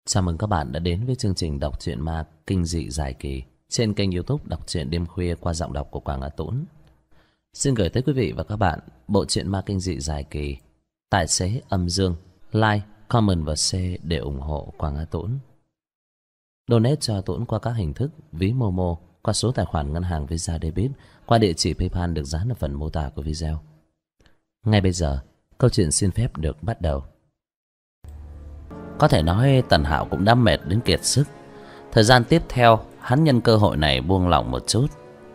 Chào mừng các bạn đã đến với chương trình đọc truyện ma kinh dị dài kỳ trên kênh YouTube Đọc truyện đêm khuya qua giọng đọc của Quảng Á Tũng. Xin gửi tới quý vị và các bạn bộ truyện ma kinh dị dài kỳ Tài xế âm dương. Like, comment và share để ủng hộ Quảng Á Tũng. Donate cho Tũng qua các hình thức ví Momo, qua số tài khoản ngân hàng Visa Debit, qua địa chỉ PayPal được dán ở phần mô tả của video. Ngay bây giờ, câu chuyện xin phép được bắt đầu. Có thể nói Tần Hạo cũng đã mệt đến kiệt sức. Thời gian tiếp theo, hắn nhân cơ hội này buông lỏng một chút.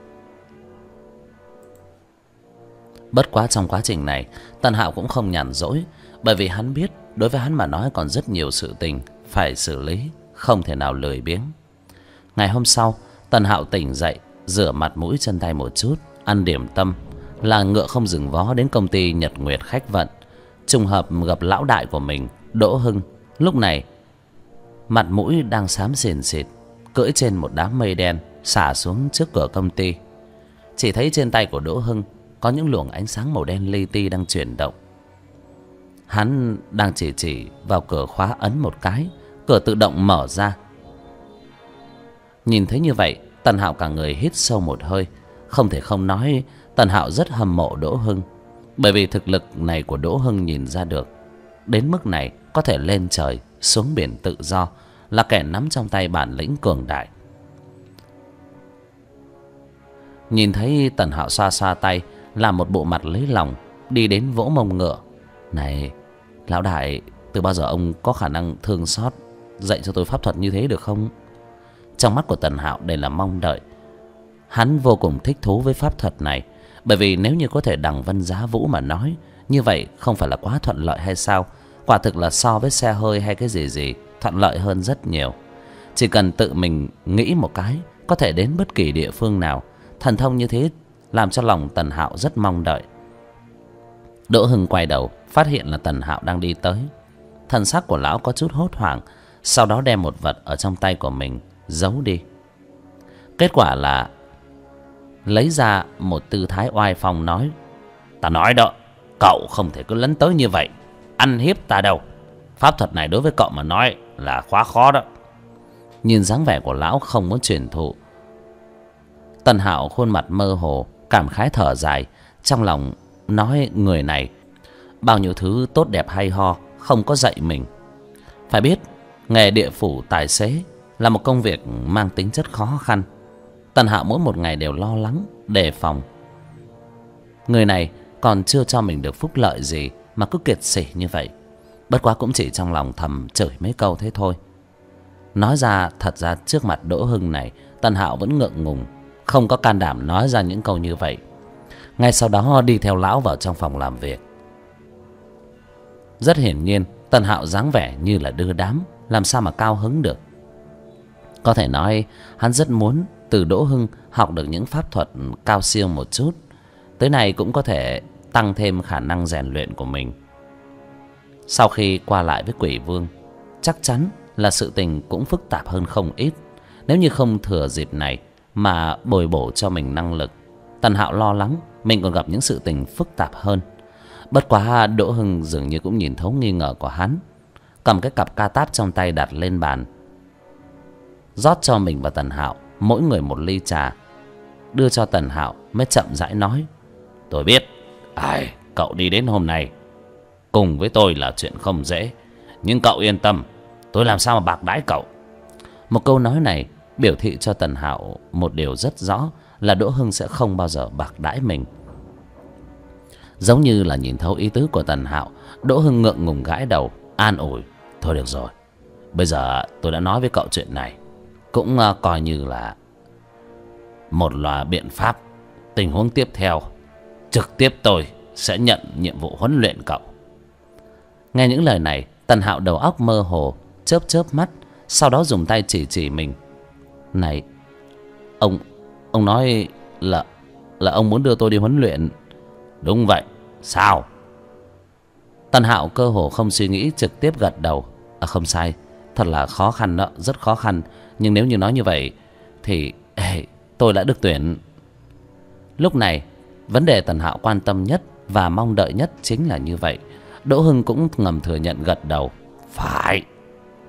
Bất quá trong quá trình này, Tần Hạo cũng không nhàn rỗi, bởi vì hắn biết đối với hắn mà nói còn rất nhiều sự tình phải xử lý, không thể nào lười biếng. Ngày hôm sau, Tần Hạo tỉnh dậy, rửa mặt mũi chân tay một chút, ăn điểm tâm, là ngựa không dừng vó đến công ty Nhật Nguyệt Khách Vận. Trùng hợp gặp lão đại của mình, Đỗ Hưng. Lúc này mặt mũi đang xám xìn xịt, cưỡi trên một đám mây đen xả xuống trước cửa công ty. Chỉ thấy trên tay của Đỗ Hưng có những luồng ánh sáng màu đen li ti đang chuyển động. Hắn đang chỉ vào cửa khóa, ấn một cái, cửa tự động mở ra. Nhìn thấy như vậy, Tần Hạo cả người hít sâu một hơi. Không thể không nói Tần Hạo rất hâm mộ Đỗ Hưng, bởi vì thực lực này của Đỗ Hưng nhìn ra được, đến mức này có thể lên trời xuống biển tự do, là kẻ nắm trong tay bản lĩnh cường đại. Nhìn thấy Tần Hạo xoa xoa tay, làm một bộ mặt lấy lòng, đi đến vỗ mông ngựa. Này lão đại, từ bao giờ ông có khả năng thương xót dạy cho tôi pháp thuật như thế được không? Trong mắt của Tần Hạo đầy là mong đợi. Hắn vô cùng thích thú với pháp thuật này, bởi vì nếu như có thể đằng vân giá vũ mà nói, như vậy không phải là quá thuận lợi hay sao? Quả thực là so với xe hơi hay cái gì thuận lợi hơn rất nhiều. Chỉ cần tự mình nghĩ một cái, có thể đến bất kỳ địa phương nào. Thần thông như thế làm cho lòng Tần Hạo rất mong đợi. Đỗ Hưng quay đầu, phát hiện là Tần Hạo đang đi tới. Thần sắc của lão có chút hốt hoảng, sau đó đem một vật ở trong tay của mình giấu đi. Kết quả là lấy ra một tư thái oai phong nói: "Ta nói đó, cậu không thể cứ lấn tới như vậy, ăn hiếp ta đâu. Pháp thuật này đối với cậu mà nói là quá khó đó." Nhìn dáng vẻ của lão không muốn truyền thụ, Tần Hạo khuôn mặt mơ hồ, cảm khái thở dài, trong lòng nói người này bao nhiêu thứ tốt đẹp hay ho không có dạy mình. Phải biết nghề địa phủ tài xế là một công việc mang tính chất khó khăn. Tần Hạo mỗi một ngày đều lo lắng, đề phòng. Người này còn chưa cho mình được phúc lợi gì mà cứ kiệt sỉ như vậy. Bất quá cũng chỉ trong lòng thầm chửi mấy câu thế thôi. Nói ra thật ra trước mặt Đỗ Hưng này, Tần Hạo vẫn ngượng ngùng, không có can đảm nói ra những câu như vậy. Ngay sau đó đi theo lão vào trong phòng làm việc. Rất hiển nhiên Tần Hạo dáng vẻ như là đưa đám, làm sao mà cao hứng được. Có thể nói hắn rất muốn từ Đỗ Hưng học được những pháp thuật cao siêu một chút, tới này cũng có thể tăng thêm khả năng rèn luyện của mình. Sau khi qua lại với Quỷ Vương, chắc chắn là sự tình cũng phức tạp hơn không ít. Nếu như không thừa dịp này mà bồi bổ cho mình năng lực, Tần Hạo lo lắng mình còn gặp những sự tình phức tạp hơn. Bất quá Đỗ Hưng dường như cũng nhìn thấu nghi ngờ của hắn, cầm cái cặp ca táp trong tay đặt lên bàn, rót cho mình và Tần Hạo mỗi người một ly trà, đưa cho Tần Hạo mới chậm rãi nói: "Tôi biết, cậu đi đến hôm nay cùng với tôi là chuyện không dễ, nhưng cậu yên tâm, tôi làm sao mà bạc đãi cậu." Một câu nói này biểu thị cho Tần Hạo một điều rất rõ, là Đỗ Hưng sẽ không bao giờ bạc đãi mình. Giống như là nhìn thấu ý tứ của Tần Hạo, Đỗ Hưng ngượng ngùng gãi đầu, an ủi: "Thôi được rồi, bây giờ tôi đã nói với cậu chuyện này, cũng coi như là một loạt biện pháp. Tình huống tiếp theo, trực tiếp tôi sẽ nhận nhiệm vụ huấn luyện cậu." Nghe những lời này, Tần Hạo đầu óc mơ hồ, chớp chớp mắt, sau đó dùng tay chỉ mình: "Này, ông nói là ông muốn đưa tôi đi huấn luyện?" "Đúng vậy, sao?" Tần Hạo cơ hồ không suy nghĩ trực tiếp gật đầu: "Không sai, thật là khó khăn đó, rất khó khăn. Nhưng nếu như nói như vậy thì tôi đã được tuyển." Lúc này vấn đề Tần Hạo quan tâm nhất và mong đợi nhất chính là như vậy. Đỗ Hưng cũng ngầm thừa nhận, gật đầu: "Phải,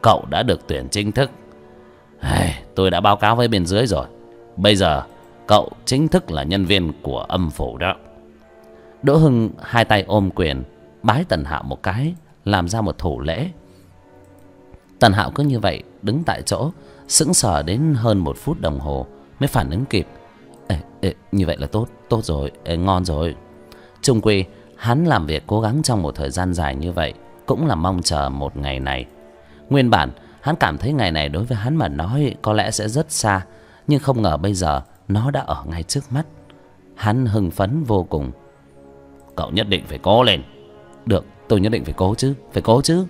cậu đã được tuyển chính thức. Tôi đã báo cáo với bên dưới rồi. Bây giờ cậu chính thức là nhân viên của âm phủ đó. Đỗ Hưng hai tay ôm quyền bái Tần Hạo một cái, làm ra một thủ lễ. Tần Hạo cứ như vậy đứng tại chỗ sững sờ đến hơn 1 phút đồng hồ mới phản ứng kịp. Như vậy là tốt rồi, ngon rồi. Chung quy hắn làm việc cố gắng trong một thời gian dài như vậy cũng là mong chờ một ngày này. Nguyên bản hắn cảm thấy ngày này đối với hắn mà nói có lẽ sẽ rất xa, nhưng không ngờ bây giờ nó đã ở ngay trước mắt. Hắn hưng phấn vô cùng. Cậu nhất định phải cố lên. Được, tôi nhất định phải cố chứ.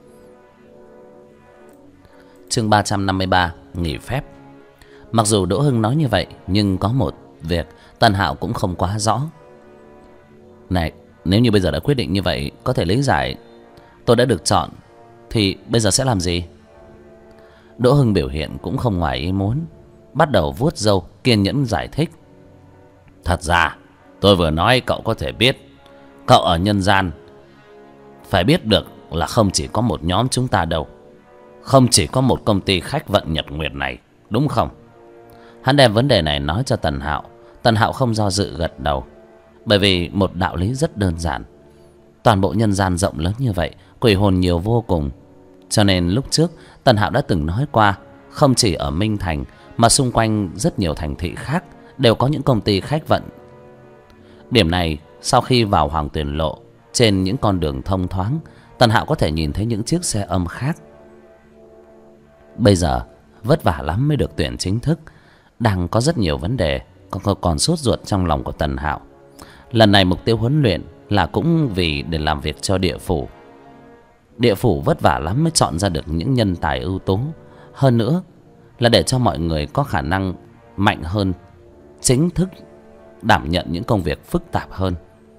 Chương 353 nghỉ phép. Mặc dù Đỗ Hưng nói như vậy, nhưng có một việc Tần Hạo cũng không quá rõ. Này, nếu như bây giờ đã quyết định như vậy, có thể lý giải tôi đã được chọn, thì bây giờ sẽ làm gì? Đỗ Hưng biểu hiện cũng không ngoài ý muốn, bắt đầu vuốt râu kiên nhẫn giải thích. Thật ra tôi vừa nói cậu có thể biết, cậu ở nhân gian phải biết được là không chỉ có một nhóm chúng ta đâu, không chỉ có một công ty khách vận Nhật Nguyệt này, đúng không? Hắn đem vấn đề này nói cho Tần Hạo. Tần Hạo không do dự gật đầu, bởi vì một đạo lý rất đơn giản. Toàn bộ nhân gian rộng lớn như vậy, quỷ hồn nhiều vô cùng, cho nên lúc trước Tần Hạo đã từng nói qua, không chỉ ở Minh Thành mà xung quanh rất nhiều thành thị khác đều có những công ty khách vận. Điểm này sau khi vào Hoàng Tuyền Lộ, trên những con đường thông thoáng, Tần Hạo có thể nhìn thấy những chiếc xe âm khác. Bây giờ vất vả lắm mới được tuyển chính thức, đang có rất nhiều vấn đề còn sốt ruột trong lòng của Tần Hạo. Lần này mục tiêu huấn luyện là cũng vì để làm việc cho địa phủ. Địa phủ vất vả lắm mới chọn ra được những nhân tài ưu tú, hơn nữa là để cho mọi người có khả năng mạnh hơn, chính thức đảm nhận những công việc phức tạp hơn.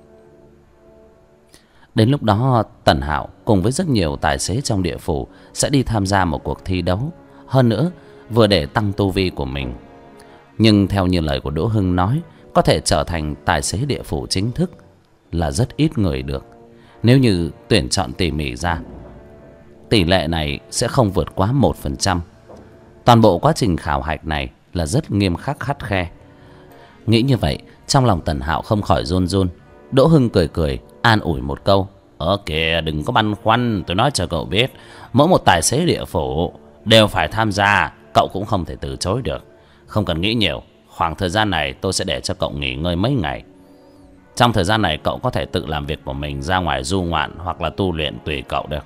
Đến lúc đó Tần Hạo cùng với rất nhiều tài xế trong địa phủ sẽ đi tham gia một cuộc thi đấu, hơn nữa vừa để tăng tu vi của mình. Nhưng theo như lời của Đỗ Hưng nói, có thể trở thành tài xế địa phủ chính thức là rất ít người được. Nếu như tuyển chọn tỉ mỉ ra, tỷ lệ này sẽ không vượt quá 1%. Toàn bộ quá trình khảo hạch này là rất nghiêm khắc khắt khe. Nghĩ như vậy, trong lòng Tần Hạo không khỏi run run. Đỗ Hưng cười cười an ủi một câu. Kìa, đừng có băn khoăn, tôi nói cho cậu biết, mỗi một tài xế địa phủ đều phải tham gia, cậu cũng không thể từ chối được. Không cần nghĩ nhiều, khoảng thời gian này tôi sẽ để cho cậu nghỉ ngơi mấy ngày. Trong thời gian này cậu có thể tự làm việc của mình, ra ngoài du ngoạn hoặc là tu luyện tùy cậu được.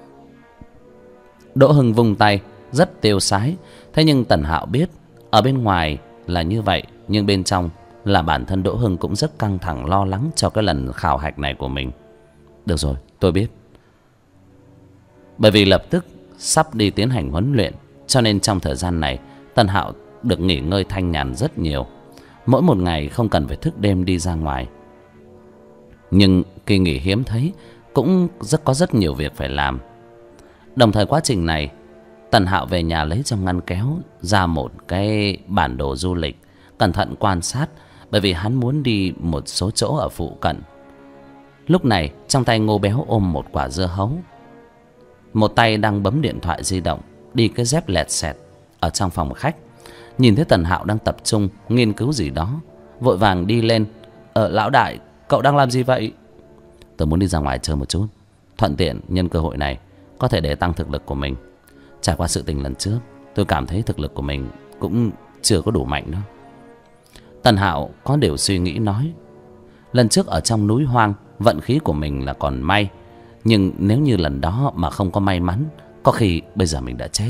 Đỗ Hưng vung tay rất tiêu sái. Thế nhưng Tần Hạo biết ở bên ngoài là như vậy, nhưng bên trong là bản thân Đỗ Hưng cũng rất căng thẳng lo lắng cho cái lần khảo hạch này của mình. Được rồi, tôi biết. Bởi vì lập tức sắp đi tiến hành huấn luyện, cho nên trong thời gian này Tần Hạo được nghỉ ngơi thanh nhàn rất nhiều. Mỗi một ngày không cần phải thức đêm đi ra ngoài. Nhưng kỳ nghỉ hiếm thấy, cũng có rất nhiều việc phải làm. Đồng thời quá trình này, Tần Hạo về nhà lấy trong ngăn kéo ra một cái bản đồ du lịch, cẩn thận quan sát, bởi vì hắn muốn đi một số chỗ ở phụ cận. Lúc này trong tay Ngô Béo ôm một quả dưa hấu, một tay đang bấm điện thoại di động, đi cái dép lẹt xẹt ở trong phòng khách. Nhìn thấy Tần Hạo đang tập trung nghiên cứu gì đó, vội vàng đi lên. Lão đại, cậu đang làm gì vậy? Tôi muốn đi ra ngoài chơi một chút, thuận tiện nhân cơ hội này có thể để tăng thực lực của mình. Trải qua sự tình lần trước, tôi cảm thấy thực lực của mình cũng chưa có đủ mạnh đâu. Tần Hạo có điều suy nghĩ nói. Lần trước ở trong núi hoang, vận khí của mình là còn may, nhưng nếu như lần đó mà không có may mắn, có khi bây giờ mình đã chết.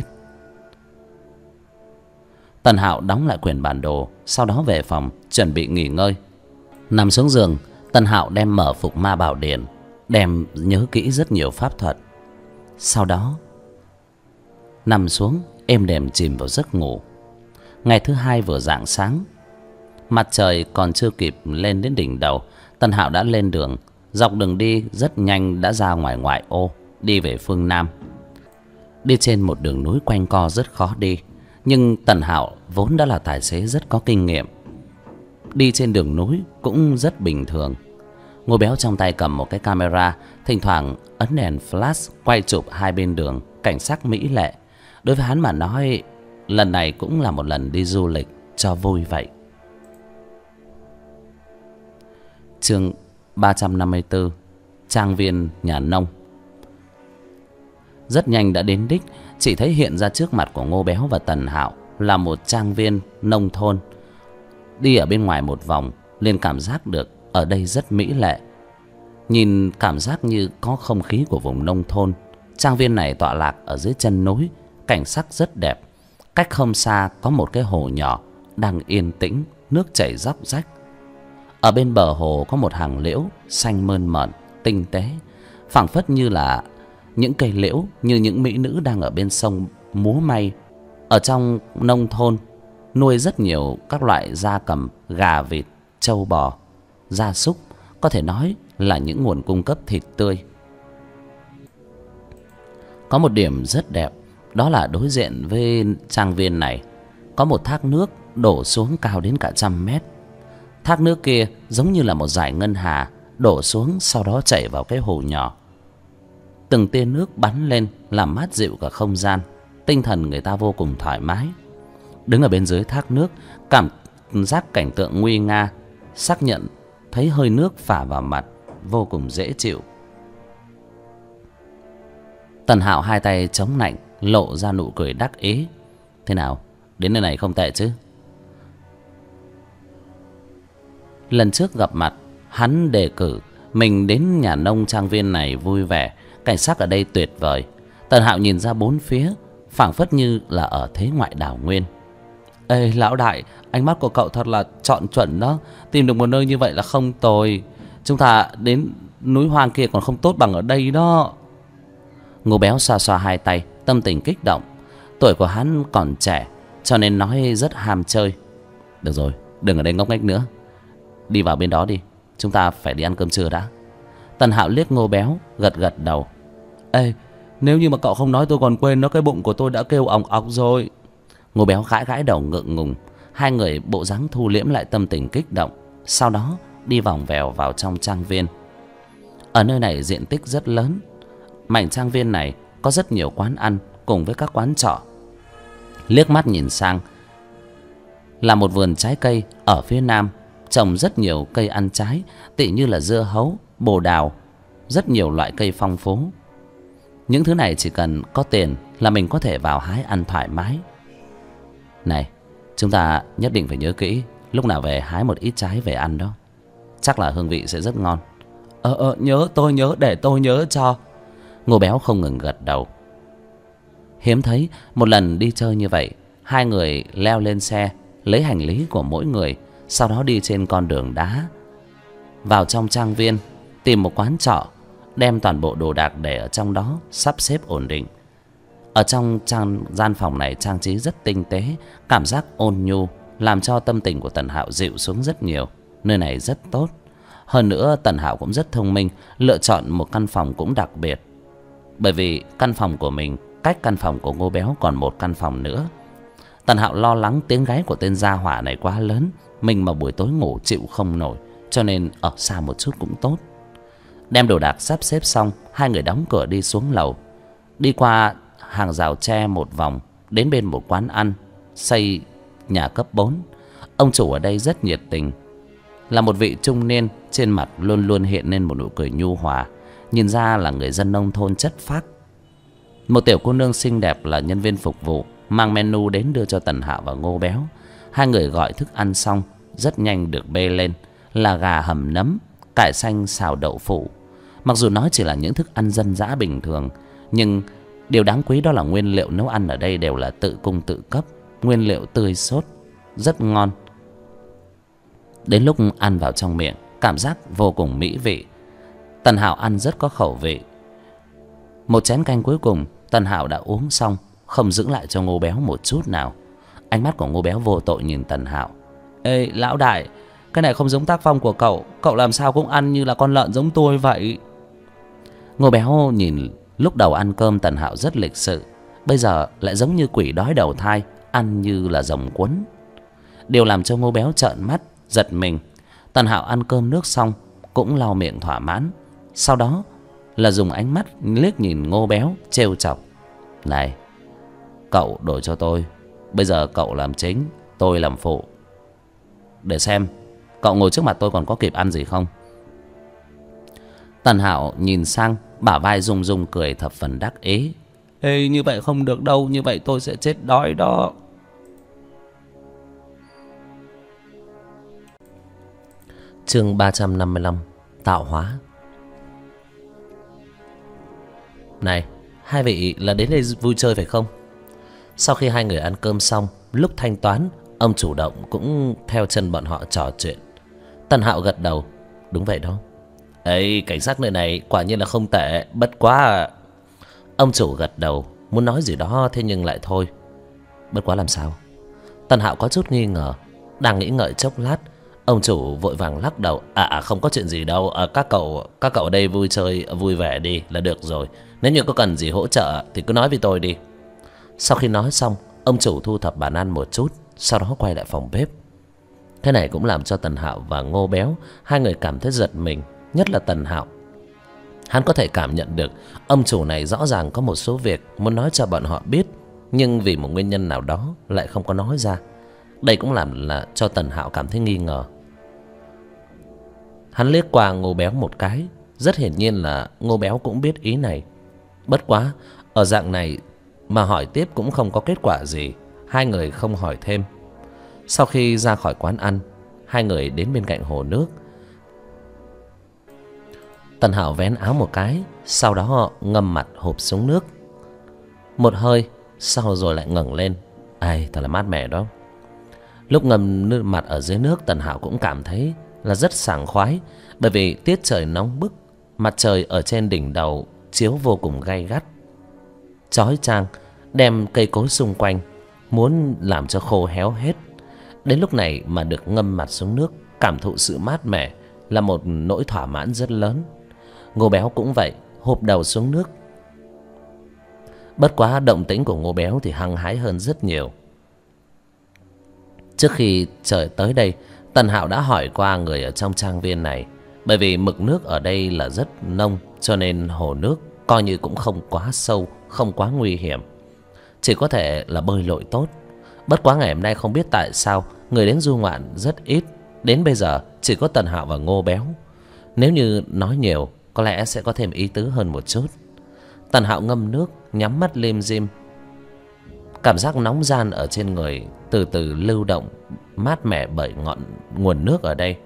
Tần Hạo đóng lại quyển bản đồ, sau đó về phòng chuẩn bị nghỉ ngơi. Nằm xuống giường, Tần Hạo đem mở Phục Ma Bảo Điển, đem nhớ kỹ rất nhiều pháp thuật. Sau đó nằm xuống êm đềm chìm vào giấc ngủ. Ngày thứ hai vừa rạng sáng, mặt trời còn chưa kịp lên đến đỉnh đầu, Tần Hạo đã lên đường. Dọc đường đi rất nhanh đã ra ngoài ngoại ô, đi về phương Nam. Đi trên một đường núi quanh co rất khó đi, nhưng Tần Hạo vốn đã là tài xế rất có kinh nghiệm, đi trên đường núi cũng rất bình thường. Ngô Béo trong tay cầm một cái camera, thỉnh thoảng ấn đèn flash quay chụp hai bên đường cảnh sắc mỹ lệ. Đối với hắn mà nói, lần này cũng là một lần đi du lịch cho vui vậy. Chương 354, trang viên nhà nông. Rất nhanh đã đến đích. Chỉ thấy hiện ra trước mặt của Ngô Béo và Tần Hạo là một trang viên nông thôn. Đi ở bên ngoài một vòng liền cảm giác được ở đây rất mỹ lệ. Nhìn cảm giác như có không khí của vùng nông thôn. Trang viên này tọa lạc ở dưới chân núi, cảnh sắc rất đẹp. Cách không xa có một cái hồ nhỏ đang yên tĩnh, nước chảy róc rách. Ở bên bờ hồ có một hàng liễu xanh mơn mởn, tinh tế, phảng phất như là những cây liễu, như những mỹ nữ đang ở bên sông múa may. Ở trong nông thôn nuôi rất nhiều các loại gia cầm, gà, vịt, trâu bò, gia súc, có thể nói là những nguồn cung cấp thịt tươi. Có một điểm rất đẹp, đó là đối diện với trang viên này có một thác nước đổ xuống cao đến cả 100 mét. Thác nước kia giống như là một dải ngân hà đổ xuống, sau đó chảy vào cái hồ nhỏ. Từng tia nước bắn lên làm mát dịu cả không gian. Tinh thần người ta vô cùng thoải mái. Đứng ở bên dưới thác nước, cảm giác cảnh tượng nguy nga, xác nhận thấy hơi nước phả vào mặt, vô cùng dễ chịu. Tần Hạo hai tay chống nạnh, lộ ra nụ cười đắc ý. Thế nào, đến nơi này không tệ chứ? Lần trước gặp mặt, hắn đề cử mình đến nhà nông trang viên này vui vẻ, cảnh sắc ở đây tuyệt vời. Tần Hạo nhìn ra bốn phía, phảng phất như là ở thế ngoại đảo nguyên. Ê lão đại, ánh mắt của cậu thật là chọn chuẩn đó. Tìm được một nơi như vậy là không tồi. Chúng ta đến núi hoang kia còn không tốt bằng ở đây đó. Ngô Béo xoa xoa hai tay, tâm tình kích động. Tuổi của hắn còn trẻ, cho nên nói rất ham chơi. Được rồi, đừng ở đây ngốc nghếch nữa, đi vào bên đó đi, chúng ta phải đi ăn cơm trưa đã. Tần Hạo liếc Ngô Béo, gật gật đầu. Ê, nếu như mà cậu không nói tôi còn quên nó, cái bụng của tôi đã kêu ỏng ọc rồi. Ngô Béo gãi gãi đầu ngượng ngùng. Hai người bộ dáng thu liễm lại tâm tình kích động, sau đó đi vòng vèo vào trong trang viên. Ở nơi này diện tích rất lớn. Mảnh trang viên này có rất nhiều quán ăn cùng với các quán trọ. Liếc mắt nhìn sang là một vườn trái cây ở phía nam, trồng rất nhiều cây ăn trái, tỉ như là dưa hấu, bồ đào, rất nhiều loại cây phong phú. Những thứ này chỉ cần có tiền là mình có thể vào hái ăn thoải mái. Này, chúng ta nhất định phải nhớ kỹ, lúc nào về hái một ít trái về ăn đó, chắc là hương vị sẽ rất ngon. Nhớ, tôi nhớ, để tôi nhớ cho. Ngô Béo không ngừng gật đầu. Hiếm thấy một lần đi chơi như vậy, hai người leo lên xe, lấy hành lý của mỗi người, sau đó đi trên con đường đá vào trong trang viên, tìm một quán trọ, đem toàn bộ đồ đạc để ở trong đó, sắp xếp ổn định. Ở trong gian phòng này trang trí rất tinh tế, cảm giác ôn nhu, làm cho tâm tình của Tần Hạo dịu xuống rất nhiều. Nơi này rất tốt. Hơn nữa Tần Hạo cũng rất thông minh, lựa chọn một căn phòng cũng đặc biệt. Bởi vì căn phòng của mình cách căn phòng của Ngô Béo còn một căn phòng nữa. Tần Hạo lo lắng tiếng gáy của tên gia hỏa này quá lớn, mình mà buổi tối ngủ chịu không nổi, cho nên ở xa một chút cũng tốt. Đem đồ đạc sắp xếp xong, hai người đóng cửa đi xuống lầu. Đi qua hàng rào tre một vòng, đến bên một quán ăn xây nhà cấp 4. Ông chủ ở đây rất nhiệt tình, là một vị trung niên, trên mặt luôn luôn hiện lên một nụ cười nhu hòa, nhìn ra là người dân nông thôn chất phác. Một tiểu cô nương xinh đẹp là nhân viên phục vụ, mang menu đến đưa cho Tần Hạo và Ngô Béo. Hai người gọi thức ăn xong, rất nhanh được bê lên là gà hầm nấm, cải xanh xào đậu phụ. Mặc dù nó chỉ là những thức ăn dân dã bình thường, nhưng điều đáng quý đó là nguyên liệu nấu ăn ở đây đều là tự cung tự cấp, nguyên liệu tươi sốt, rất ngon. Đến lúc ăn vào trong miệng, cảm giác vô cùng mỹ vị. Tần Hạo ăn rất có khẩu vị. Một chén canh cuối cùng Tần Hạo đã uống xong, không giữ lại cho Ngô Béo một chút nào. Ánh mắt của Ngô Béo vô tội nhìn Tần Hạo. Ê lão đại, cái này không giống tác phong của cậu, cậu làm sao cũng ăn như là con lợn giống tôi vậy. Ngô Béo nhìn lúc đầu ăn cơm Tần Hạo rất lịch sự, bây giờ lại giống như quỷ đói đầu thai, ăn như là rồng quấn. Điều làm cho Ngô Béo trợn mắt giật mình. Tần Hạo ăn cơm nước xong cũng lau miệng thỏa mãn, sau đó là dùng ánh mắt liếc nhìn Ngô Béo trêu chọc. Này, cậu đổi cho tôi. Bây giờ cậu làm chính, tôi làm phụ. Để xem cậu ngồi trước mặt tôi còn có kịp ăn gì không. Tần Hạo nhìn sang, bả vai rung rung cười thập phần đắc ý. Ê, như vậy không được đâu, như vậy tôi sẽ chết đói đó. Chương 355: Tạo hóa. Này, hai vị là đến đây vui chơi phải không? Sau khi hai người ăn cơm xong, lúc thanh toán, ông chủ động cũng theo chân bọn họ trò chuyện. Tần Hạo gật đầu. Đúng vậy đó. Ấy, cảnh sát nơi này quả nhiên là không tệ, bất quá. Ông chủ gật đầu, muốn nói gì đó thế nhưng lại thôi. Bất quá làm sao? Tần Hạo có chút nghi ngờ, đang nghĩ ngợi chốc lát, ông chủ vội vàng lắc đầu. Không có chuyện gì đâu. Các cậu ở đây vui chơi vui vẻ đi là được rồi. Nếu như có cần gì hỗ trợ thì cứ nói với tôi đi. Sau khi nói xong, ông chủ thu thập bàn ăn một chút, sau đó quay lại phòng bếp. Cái này cũng làm cho Tần Hạo và Ngô Béo hai người cảm thấy giật mình. Nhất là Tần Hạo, hắn có thể cảm nhận được ông chủ này rõ ràng có một số việc muốn nói cho bọn họ biết, nhưng vì một nguyên nhân nào đó lại không có nói ra. Đây cũng làm là cho Tần Hạo cảm thấy nghi ngờ. Hắn liếc qua Ngô Béo một cái, rất hiển nhiên là Ngô Béo cũng biết ý này. Bất quá ở dạng này mà hỏi tiếp cũng không có kết quả gì, hai người không hỏi thêm. Sau khi ra khỏi quán ăn, hai người đến bên cạnh hồ nước. Tần Hạo vén áo một cái, sau đó ngâm mặt hụp xuống nước. Một hơi, sau rồi lại ngẩng lên. Ai, thật là mát mẻ đó. Lúc ngâm nước mặt ở dưới nước, Tần Hạo cũng cảm thấy là rất sảng khoái, bởi vì tiết trời nóng bức, mặt trời ở trên đỉnh đầu chiếu vô cùng gay gắt, chói chang, đem cây cối xung quanh muốn làm cho khô héo hết. Đến lúc này mà được ngâm mặt xuống nước, cảm thụ sự mát mẻ là một nỗi thỏa mãn rất lớn. Ngô Béo cũng vậy, hụp đầu xuống nước. Bất quá động tĩnh của Ngô Béo thì hăng hái hơn rất nhiều. Trước khi trời tới đây, Tần Hạo đã hỏi qua người ở trong trang viên này. Bởi vì mực nước ở đây là rất nông, cho nên hồ nước coi như cũng không quá sâu, không quá nguy hiểm, chỉ có thể là bơi lội tốt. Bất quá ngày hôm nay không biết tại sao người đến du ngoạn rất ít. Đến bây giờ chỉ có Tần Hạo và Ngô Béo. Nếu như nói nhiều có lẽ sẽ có thêm ý tứ hơn một chút. Tần Hạo ngâm nước, nhắm mắt lim dim. Cảm giác nóng ran ở trên người từ từ lưu động, mát mẻ bởi nguồn nước ở đây.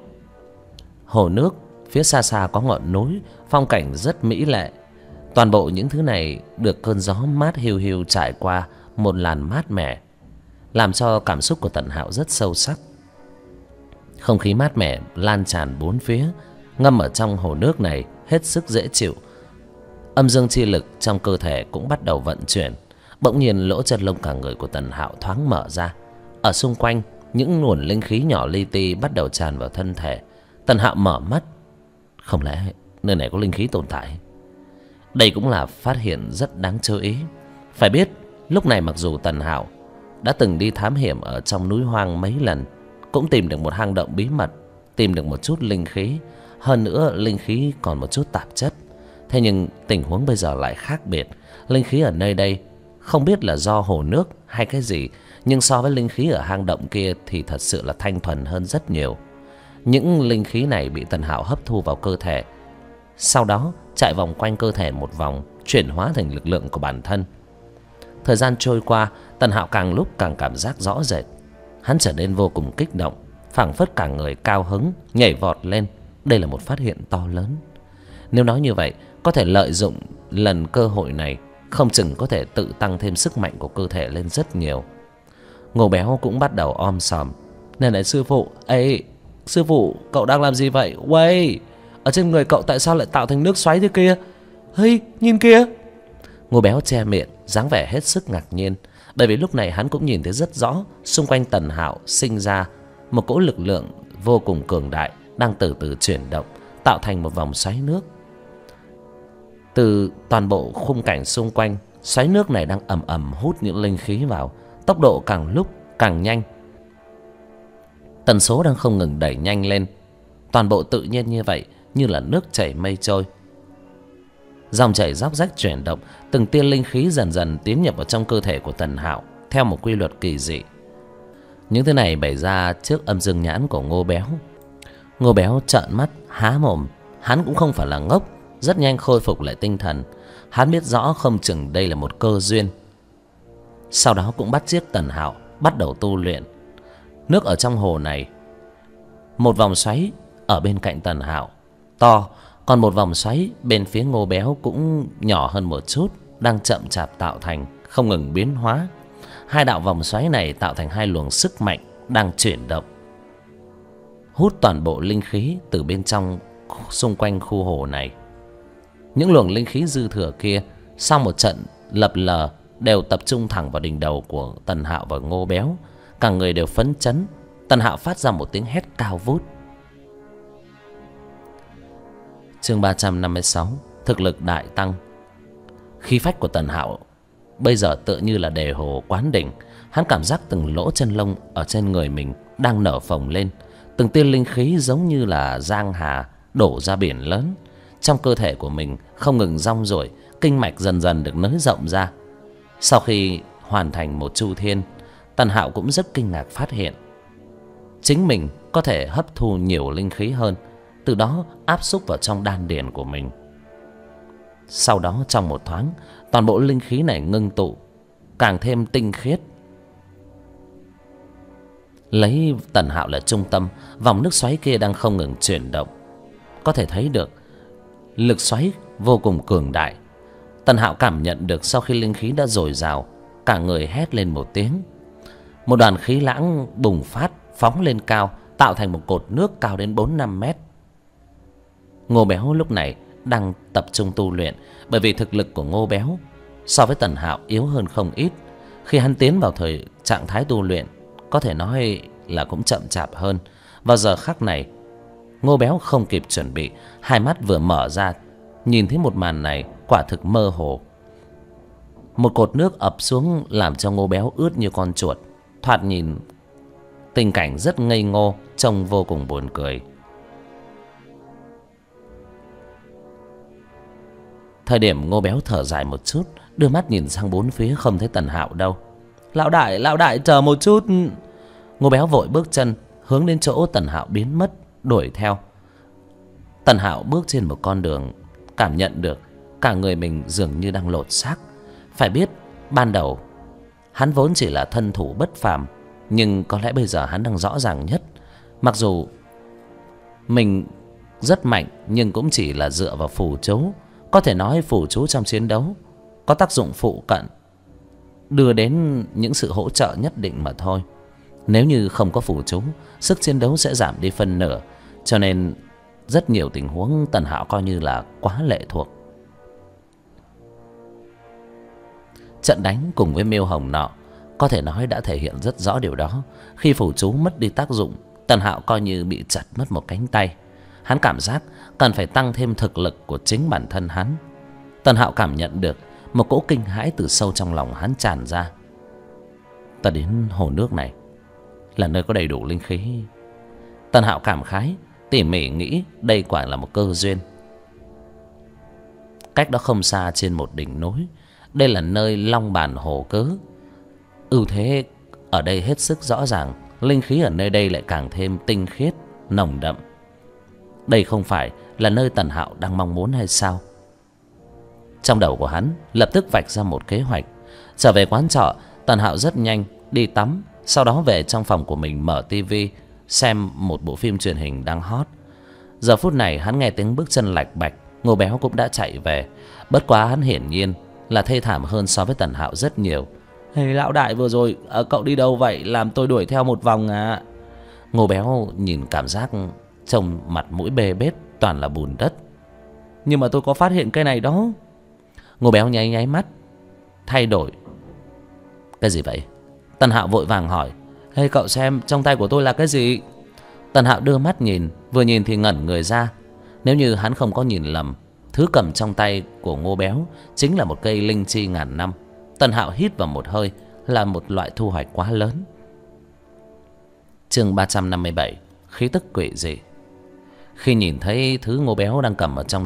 Hồ nước, phía xa xa có ngọn núi, phong cảnh rất mỹ lệ. Toàn bộ những thứ này được cơn gió mát hiu hiu trải qua một làn mát mẻ, làm cho cảm xúc của Tần Hạo rất sâu sắc. Không khí mát mẻ lan tràn bốn phía, ngâm ở trong hồ nước này hết sức dễ chịu. Âm dương chi lực trong cơ thể cũng bắt đầu vận chuyển. Bỗng nhiên lỗ chân lông cả người của Tần Hạo thoáng mở ra. Ở xung quanh, những nguồn linh khí nhỏ li ti bắt đầu tràn vào thân thể. Tần Hạo mở mắt. Không lẽ nơi này có linh khí tồn tại? Đây cũng là phát hiện rất đáng chú ý. Phải biết, lúc này mặc dù Tần Hạo đã từng đi thám hiểm ở trong núi hoang mấy lần, cũng tìm được một hang động bí mật, tìm được một chút linh khí, hơn nữa linh khí còn một chút tạp chất. Thế nhưng tình huống bây giờ lại khác biệt. Linh khí ở nơi đây không biết là do hồ nước hay cái gì, nhưng so với linh khí ở hang động kia thì thật sự là thanh thuần hơn rất nhiều. Những linh khí này bị Tần Hạo hấp thu vào cơ thể, sau đó chạy vòng quanh cơ thể một vòng, chuyển hóa thành lực lượng của bản thân. Thời gian trôi qua, Tần Hạo càng lúc càng cảm giác rõ rệt. Hắn trở nên vô cùng kích động, phảng phất cả người cao hứng, nhảy vọt lên. Đây là một phát hiện to lớn. Nếu nói như vậy, có thể lợi dụng lần cơ hội này, không chừng có thể tự tăng thêm sức mạnh của cơ thể lên rất nhiều. Ngô Béo cũng bắt đầu om sòm. Này sư phụ, ê, sư phụ, cậu đang làm gì vậy? Uầy, ở trên người cậu tại sao lại tạo thành nước xoáy thế kia? Hey, nhìn kia. Ngô Béo che miệng, dáng vẻ hết sức ngạc nhiên, bởi vì lúc này hắn cũng nhìn thấy rất rõ, xung quanh Tần Hạo sinh ra một cỗ lực lượng vô cùng cường đại đang từ từ chuyển động, tạo thành một vòng xoáy nước. Từ toàn bộ khung cảnh xung quanh, xoáy nước này đang ầm ầm hút những linh khí vào, tốc độ càng lúc càng nhanh. Tần số đang không ngừng đẩy nhanh lên, toàn bộ tự nhiên như vậy, như là nước chảy mây trôi. Dòng chảy róc rách chuyển động, từng tia linh khí dần dần tiến nhập vào trong cơ thể của Tần Hạo theo một quy luật kỳ dị. Những thứ này bày ra trước âm dương nhãn của Ngô Béo. Ngô Béo trợn mắt há mồm. Hắn cũng không phải là ngốc, rất nhanh khôi phục lại tinh thần. Hắn biết rõ không chừng đây là một cơ duyên. Sau đó cũng bắt chước Tần Hạo bắt đầu tu luyện. Nước ở trong hồ này, một vòng xoáy ở bên cạnh Tần Hạo to, còn một vòng xoáy bên phía Ngô Béo cũng nhỏ hơn một chút, đang chậm chạp tạo thành, không ngừng biến hóa. Hai đạo vòng xoáy này tạo thành hai luồng sức mạnh đang chuyển động, hút toàn bộ linh khí từ bên trong xung quanh khu hồ này. Những luồng linh khí dư thừa kia sau một trận lập lờ đều tập trung thẳng vào đỉnh đầu của Tần Hạo và Ngô Béo. Cả người đều phấn chấn. Tần Hạo phát ra một tiếng hét cao vút. Chương 356, thực lực đại tăng. Khí phách của Tần Hạo bây giờ tựa như là đề hồ quán đỉnh. Hắn cảm giác từng lỗ chân lông ở trên người mình đang nở phồng lên, từng tia linh khí giống như là giang hà đổ ra biển lớn. Trong cơ thể của mình không ngừng rong ruổi, kinh mạch dần dần được nới rộng ra. Sau khi hoàn thành một chu thiên, Tần Hạo cũng rất kinh ngạc phát hiện chính mình có thể hấp thu nhiều linh khí hơn, từ đó áp xúc vào trong đan điền của mình. Sau đó trong một thoáng, toàn bộ linh khí này ngưng tụ, càng thêm tinh khiết. Lấy Tần Hạo là trung tâm, vòng nước xoáy kia đang không ngừng chuyển động. Có thể thấy được lực xoáy vô cùng cường đại. Tần Hạo cảm nhận được sau khi linh khí đã dồi dào, cả người hét lên một tiếng. Một đoàn khí lãng bùng phát, phóng lên cao, tạo thành một cột nước cao đến 4-5 mét. Ngô Béo lúc này đang tập trung tu luyện, bởi vì thực lực của Ngô Béo so với Tần Hạo yếu hơn không ít. Khi hắn tiến vào trạng thái tu luyện, có thể nói là cũng chậm chạp hơn. Vào giờ khắc này, Ngô Béo không kịp chuẩn bị, hai mắt vừa mở ra, nhìn thấy một màn này quả thực mơ hồ. Một cột nước ập xuống làm cho Ngô Béo ướt như con chuột. Thoạt nhìn tình cảnh rất ngây ngô, trông vô cùng buồn cười. Thời điểm Ngô Béo thở dài một chút, đưa mắt nhìn sang bốn phía không thấy Tần Hạo đâu. Lão đại chờ một chút. Ngô Béo vội bước chân hướng đến chỗ Tần Hạo biến mất, đuổi theo. Tần Hạo bước trên một con đường, cảm nhận được cả người mình dường như đang lột xác. Phải biết ban đầu hắn vốn chỉ là thân thủ bất phàm, nhưng có lẽ bây giờ hắn đang rõ ràng nhất. Mặc dù mình rất mạnh, nhưng cũng chỉ là dựa vào phù chú. Có thể nói phù chú trong chiến đấu có tác dụng phụ cận, đưa đến những sự hỗ trợ nhất định mà thôi. Nếu như không có phù chú, sức chiến đấu sẽ giảm đi phân nửa. Cho nên rất nhiều tình huống Tần Hạo coi như là quá lệ thuộc. Trận đánh cùng với Miêu Hồng nọ có thể nói đã thể hiện rất rõ điều đó. Khi phù chú mất đi tác dụng, Tần Hạo coi như bị chặt mất một cánh tay. Hắn cảm giác cần phải tăng thêm thực lực của chính bản thân hắn. Tần Hạo cảm nhận được một cỗ kinh hãi từ sâu trong lòng hắn tràn ra. Ta đến hồ nước này là nơi có đầy đủ linh khí. Tần Hạo cảm khái, tỉ mỉ nghĩ đây quả là một cơ duyên. Cách đó không xa trên một đỉnh núi, đây là nơi Long Bàn Hồ Cớ. Ưu thế ở đây hết sức rõ ràng, linh khí ở nơi đây lại càng thêm tinh khiết, nồng đậm. Đây không phải là nơi Tần Hạo đang mong muốn hay sao? Trong đầu của hắn lập tức vạch ra một kế hoạch. Trở về quán trọ, Tần Hạo rất nhanh đi tắm, sau đó về trong phòng của mình mở tivi xem một bộ phim truyền hình đang hot. Giờ phút này hắn nghe tiếng bước chân lạch bạch, Ngô Béo cũng đã chạy về. Bất quá hắn hiển nhiên là thê thảm hơn so với Tần Hạo rất nhiều. Hey, lão đại vừa rồi cậu đi đâu vậy, làm tôi đuổi theo một vòng à? Ngô Béo nhìn cảm giác trông mặt mũi bê bết toàn là bùn đất. Nhưng mà tôi có phát hiện cái này đó. Ngô Béo nháy nháy mắt thay đổi. Cái gì vậy? Tần Hạo vội vàng hỏi. Hey, cậu xem trong tay của tôi là cái gì? Tần Hạo đưa mắt nhìn, vừa nhìn thì ngẩn người ra. Nếu như hắn không có nhìn lầm, thứ cầm trong tay của Ngô Béo chính là một cây linh chi ngàn năm. Tần Hạo hít vào một hơi, là một loại thu hoạch quá lớn. Chương 357, khí tức quỷ dị. Khi nhìn thấy thứ Ngô Béo đang cầm ở trong tay,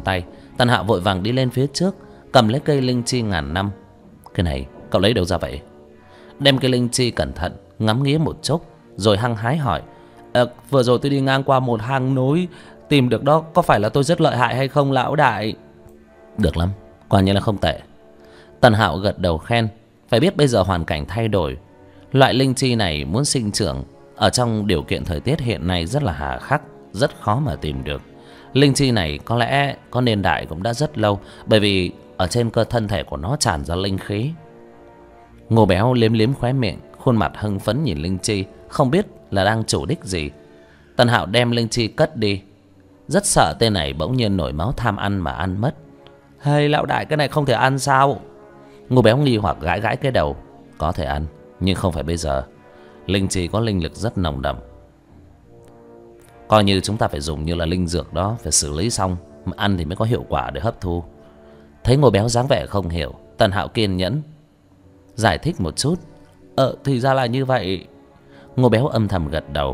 Tần Hạo vội vàng đi lên phía trước, cầm lấy cây linh chi ngàn năm. Cái này cậu lấy đâu ra vậy? Đem cây linh chi cẩn thận ngắm nghía một chút, rồi hăng hái hỏi: Vừa rồi tôi đi ngang qua một hang núi, tìm được đó, có phải là tôi rất lợi hại hay không lão đại? Được lắm, quả nhiên là không tệ. Tần Hạo gật đầu khen. Phải biết bây giờ hoàn cảnh thay đổi, loại linh chi này muốn sinh trưởng ở trong điều kiện thời tiết hiện nay rất là hà khắc, rất khó mà tìm được. Linh chi này có lẽ có niên đại cũng đã rất lâu, bởi vì ở trên cơ thân thể của nó tràn ra linh khí. Ngô Béo liếm liếm khóe miệng, khuôn mặt hưng phấn nhìn linh chi, không biết là đang chủ đích gì. Tần Hạo đem linh chi cất đi, rất sợ tên này bỗng nhiên nổi máu tham ăn mà ăn mất. Hay lão đại, cái này không thể ăn sao? Ngô Béo nghi hoặc gãi gãi cái đầu. Có thể ăn, nhưng không phải bây giờ. Linh chi có linh lực rất nồng đậm, coi như chúng ta phải dùng như là linh dược đó, phải xử lý xong mà ăn thì mới có hiệu quả để hấp thu. Thấy Ngô Béo dáng vẻ không hiểu, Tần Hạo kiên nhẫn giải thích một chút. Thì ra là như vậy. Ngô Béo âm thầm gật đầu.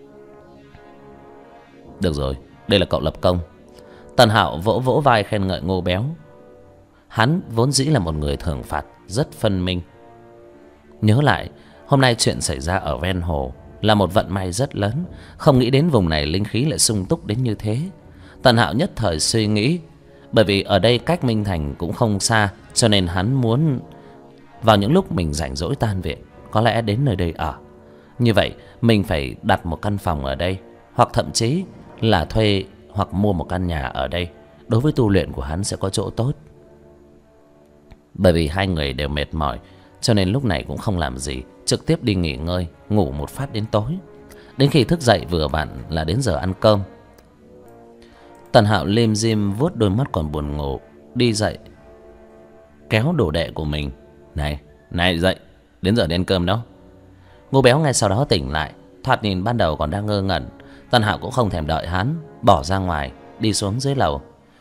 Được rồi, đây là cậu lập công. Tần Hạo vỗ vỗ vai khen ngợi Ngô Béo. Hắn vốn dĩ là một người thưởng phạt rất phân minh. Nhớ lại hôm nay chuyện xảy ra ở ven hồ là một vận may rất lớn, không nghĩ đến vùng này linh khí lại sung túc đến như thế. Tần Hạo nhất thời suy nghĩ, bởi vì ở đây cách Minh Thành cũng không xa, cho nên hắn muốn vào những lúc mình rảnh rỗi tan việc, có lẽ đến nơi đây ở. Như vậy mình phải đặt một căn phòng ở đây, hoặc thậm chí là thuê hoặc mua một căn nhà ở đây. Đối với tu luyện của hắn sẽ có chỗ tốt. Bởi vì hai người đều mệt mỏi, cho nên lúc này cũng không làm gì, trực tiếp đi nghỉ ngơi, ngủ một phát đến tối. Đến khi thức dậy vừa vặn là đến giờ ăn cơm. Tần Hạo lim dim vuốt đôi mắt còn buồn ngủ, đi dậy kéo đồ đệ của mình. Này dậy, đến giờ đi ăn cơm đó. Ngô Béo ngay sau đó tỉnh lại, thoạt nhìn ban đầu còn đang ngơ ngẩn. Tần Hạo cũng không thèm đợi hắn, bỏ ra ngoài đi xuống dưới lầu.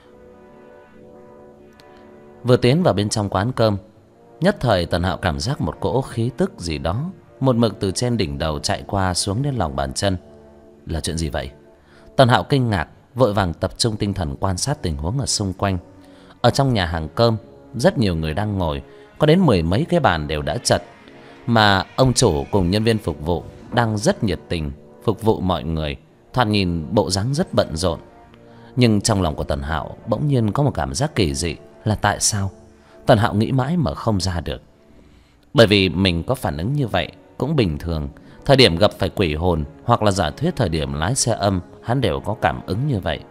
Vừa tiến vào bên trong quán cơm, nhất thời Tần Hạo cảm giác một cỗ khí tức gì đó một mực từ trên đỉnh đầu chạy qua xuống đến lòng bàn chân. Là chuyện gì vậy? Tần Hạo kinh ngạc, vội vàng tập trung tinh thần quan sát tình huống ở xung quanh. Ở trong nhà hàng cơm, rất nhiều người đang ngồi, có đến 10 mấy cái bàn đều đã chật, mà ông chủ cùng nhân viên phục vụ đang rất nhiệt tình phục vụ mọi người, thoạt nhìn bộ dáng rất bận rộn. Nhưng trong lòng của Tần Hạo bỗng nhiên có một cảm giác kỳ dị, là tại sao? Tần Hạo nghĩ mãi mà không ra được. Bởi vì mình có phản ứng như vậy cũng bình thường. Thời điểm gặp phải quỷ hồn, hoặc là giả thuyết thời điểm lái xe âm, hắn đều có cảm ứng như vậy.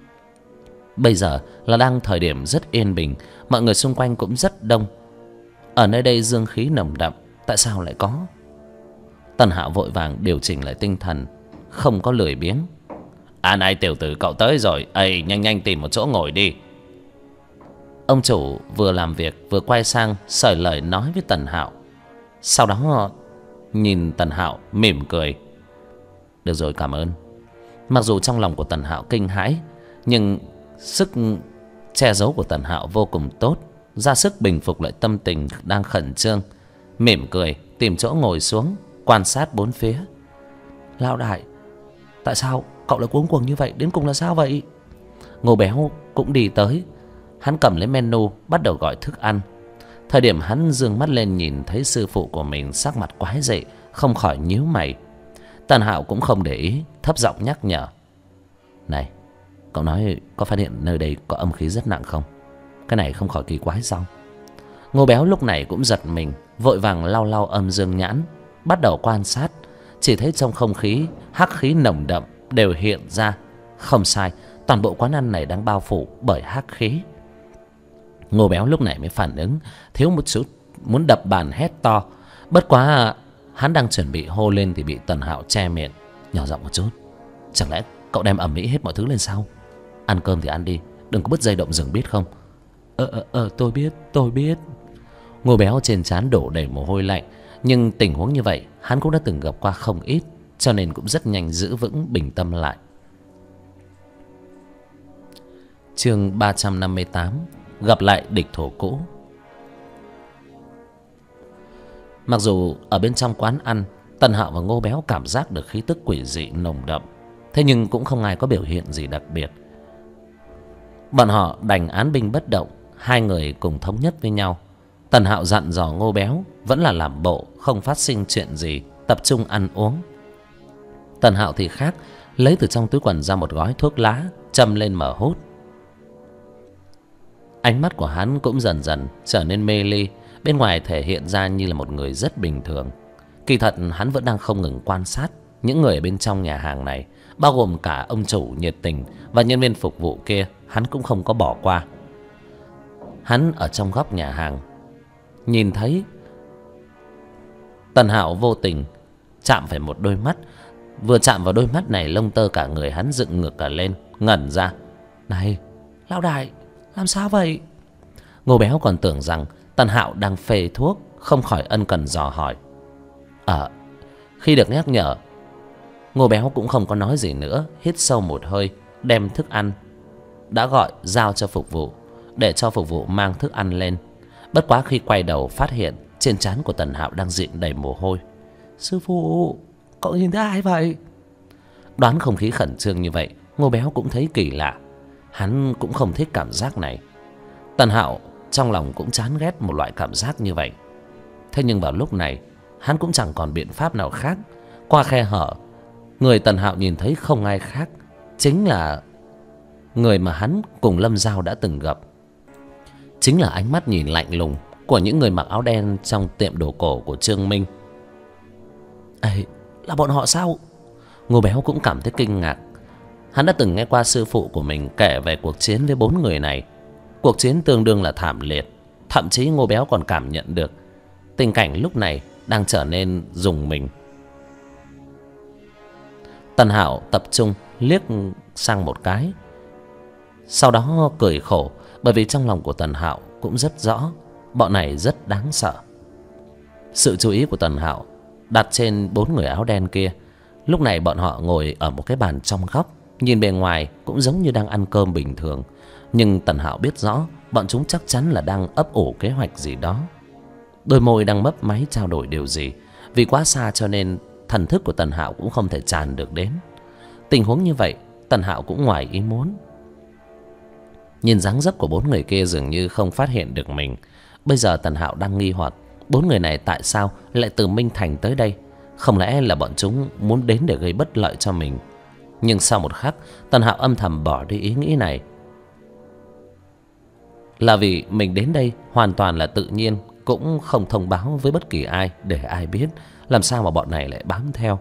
Bây giờ là đang thời điểm rất yên bình, mọi người xung quanh cũng rất đông. Ở nơi đây dương khí nồng đậm, tại sao lại có? Tần Hạo vội vàng điều chỉnh lại tinh thần, không có lười biếng. Này tiểu tử, cậu tới rồi, nhanh nhanh tìm một chỗ ngồi đi. Ông chủ vừa làm việc vừa quay sang sởi lời nói với Tần Hạo. Sau đó nhìn Tần Hạo mỉm cười. Được rồi, cảm ơn. Mặc dù trong lòng của Tần Hạo kinh hãi, nhưng sức che giấu của Tần Hạo vô cùng tốt, ra sức bình phục lại tâm tình đang khẩn trương. Mỉm cười tìm chỗ ngồi xuống, quan sát bốn phía. Lão đại, tại sao cậu lại cuống cuồng như vậy? Đến cùng là sao vậy? Ngô Béo cũng đi tới. Hắn cầm lấy menu, bắt đầu gọi thức ăn. Thời điểm hắn dương mắt lên nhìn thấy sư phụ của mình sắc mặt quái dị, không khỏi nhíu mày. Tần Hạo cũng không để ý, thấp giọng nhắc nhở. Này, cậu nói có phát hiện nơi đây có âm khí rất nặng không? Cái này không khỏi kỳ quái sao? Ngô Béo lúc này cũng giật mình, vội vàng lau lau âm dương nhãn, bắt đầu quan sát. Chỉ thấy trong không khí hắc khí nồng đậm đều hiện ra. Không sai, toàn bộ quán ăn này đang bao phủ bởi hắc khí. Ngô Béo lúc này mới phản ứng, thiếu một chút muốn đập bàn hét to. Bất quá hắn đang chuẩn bị hô lên thì bị Tần Hạo che miệng, nhỏ giọng một chút. Chẳng lẽ cậu đem ầm ĩ hết mọi thứ lên sao? Ăn cơm thì ăn đi, đừng có bứt dây động rừng biết không? Tôi biết. Ngô Béo trên trán đổ đầy mồ hôi lạnh, nhưng tình huống như vậy hắn cũng đã từng gặp qua không ít, cho nên cũng rất nhanh giữ vững bình tâm lại. Chương 358, gặp lại địch thủ cũ. Mặc dù ở bên trong quán ăn, Tần Hạo và Ngô Béo cảm giác được khí tức quỷ dị nồng đậm, thế nhưng cũng không ai có biểu hiện gì đặc biệt. Bọn họ đành án binh bất động. Hai người cùng thống nhất với nhau. Tần Hạo dặn dò Ngô Béo vẫn là làm bộ không phát sinh chuyện gì, tập trung ăn uống. Tần Hạo thì khác, lấy từ trong túi quần ra một gói thuốc lá, châm lên mở hút. Ánh mắt của hắn cũng dần dần trở nên mê ly, bên ngoài thể hiện ra như là một người rất bình thường. Kỳ thật hắn vẫn đang không ngừng quan sát những người ở bên trong nhà hàng này, bao gồm cả ông chủ nhiệt tình và nhân viên phục vụ kia, hắn cũng không có bỏ qua. Hắn ở trong góc nhà hàng nhìn thấy Tần Hạo vô tình chạm phải một đôi mắt. Vừa chạm vào đôi mắt này, lông tơ cả người hắn dựng ngược cả lên, ngẩn ra. Này, lão đại, làm sao vậy? Ngô Béo còn tưởng rằng Tần Hạo đang phê thuốc, không khỏi ân cần dò hỏi. Khi được nhắc nhở, Ngô Béo cũng không có nói gì nữa, hít sâu một hơi, đem thức ăn đã gọi giao cho phục vụ, để cho phục vụ mang thức ăn lên. Bất quá khi quay đầu phát hiện trên trán của Tần Hạo đang dịn đầy mồ hôi. Sư phụ, cậu nhìn thấy ai vậy? Đoán không khí khẩn trương như vậy, Ngô Béo cũng thấy kỳ lạ. Hắn cũng không thích cảm giác này. Tần Hạo trong lòng cũng chán ghét một loại cảm giác như vậy. Thế nhưng vào lúc này, hắn cũng chẳng còn biện pháp nào khác. Qua khe hở, người Tần Hạo nhìn thấy không ai khác, chính là người mà hắn cùng Lâm Giao đã từng gặp. Chính là ánh mắt nhìn lạnh lùng của những người mặc áo đen trong tiệm đồ cổ của Trương Minh. Ê, là bọn họ sao? Ngô Béo cũng cảm thấy kinh ngạc. Hắn đã từng nghe qua sư phụ của mình kể về cuộc chiến với 4 người này. Cuộc chiến tương đương là thảm liệt. Thậm chí Ngô Béo còn cảm nhận được tình cảnh lúc này đang trở nên rùng mình. Tần Hạo tập trung liếc sang một cái, sau đó cười khổ, bởi vì trong lòng của Tần Hạo cũng rất rõ bọn này rất đáng sợ. Sự chú ý của Tần Hạo đặt trên 4 người áo đen kia. Lúc này bọn họ ngồi ở một cái bàn trong góc, nhìn bề ngoài cũng giống như đang ăn cơm bình thường, nhưng Tần Hạo biết rõ bọn chúng chắc chắn là đang ấp ủ kế hoạch gì đó. Đôi môi đang mấp máy trao đổi điều gì. Vì quá xa cho nên thần thức của Tần Hạo cũng không thể tràn được đến. Tình huống như vậy Tần Hạo cũng ngoài ý muốn. Nhìn dáng dấp của 4 người kia dường như không phát hiện được mình. Bây giờ Tần Hạo đang nghi hoặc 4 người này tại sao lại từ Minh Thành tới đây. Không lẽ là bọn chúng muốn đến để gây bất lợi cho mình? Nhưng sau một khắc, Tần Hạo âm thầm bỏ đi ý nghĩ này. Là vì mình đến đây hoàn toàn là tự nhiên, cũng không thông báo với bất kỳ ai để ai biết. Làm sao mà bọn này lại bám theo?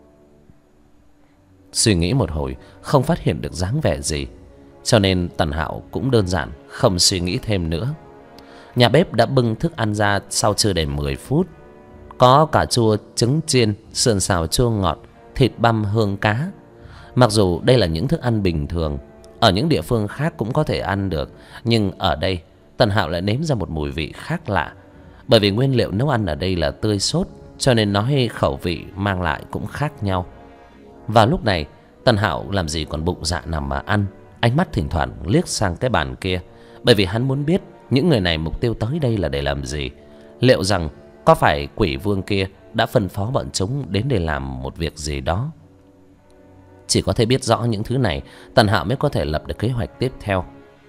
Suy nghĩ một hồi không phát hiện được dáng vẻ gì, cho nên Tần Hạo cũng đơn giản không suy nghĩ thêm nữa. Nhà bếp đã bưng thức ăn ra sau chưa đầy 10 phút. Có cà chua, trứng chiên, sườn xào chua ngọt, thịt băm hương cá. Mặc dù đây là những thức ăn bình thường, ở những địa phương khác cũng có thể ăn được, nhưng ở đây Tần Hạo lại nếm ra một mùi vị khác lạ. Bởi vì nguyên liệu nấu ăn ở đây là tươi sốt, cho nên nói khẩu vị mang lại cũng khác nhau. Vào lúc này Tần Hạo làm gì còn bụng dạ nằm mà ăn. Ánh mắt thỉnh thoảng liếc sang cái bàn kia, bởi vì hắn muốn biết những người này mục tiêu tới đây là để làm gì. Liệu rằng có phải quỷ vương kia đã phân phó bọn chúng đến để làm một việc gì đó? Chỉ có thể biết rõ những thứ này, Tần Hạo mới có thể lập được kế hoạch tiếp theo.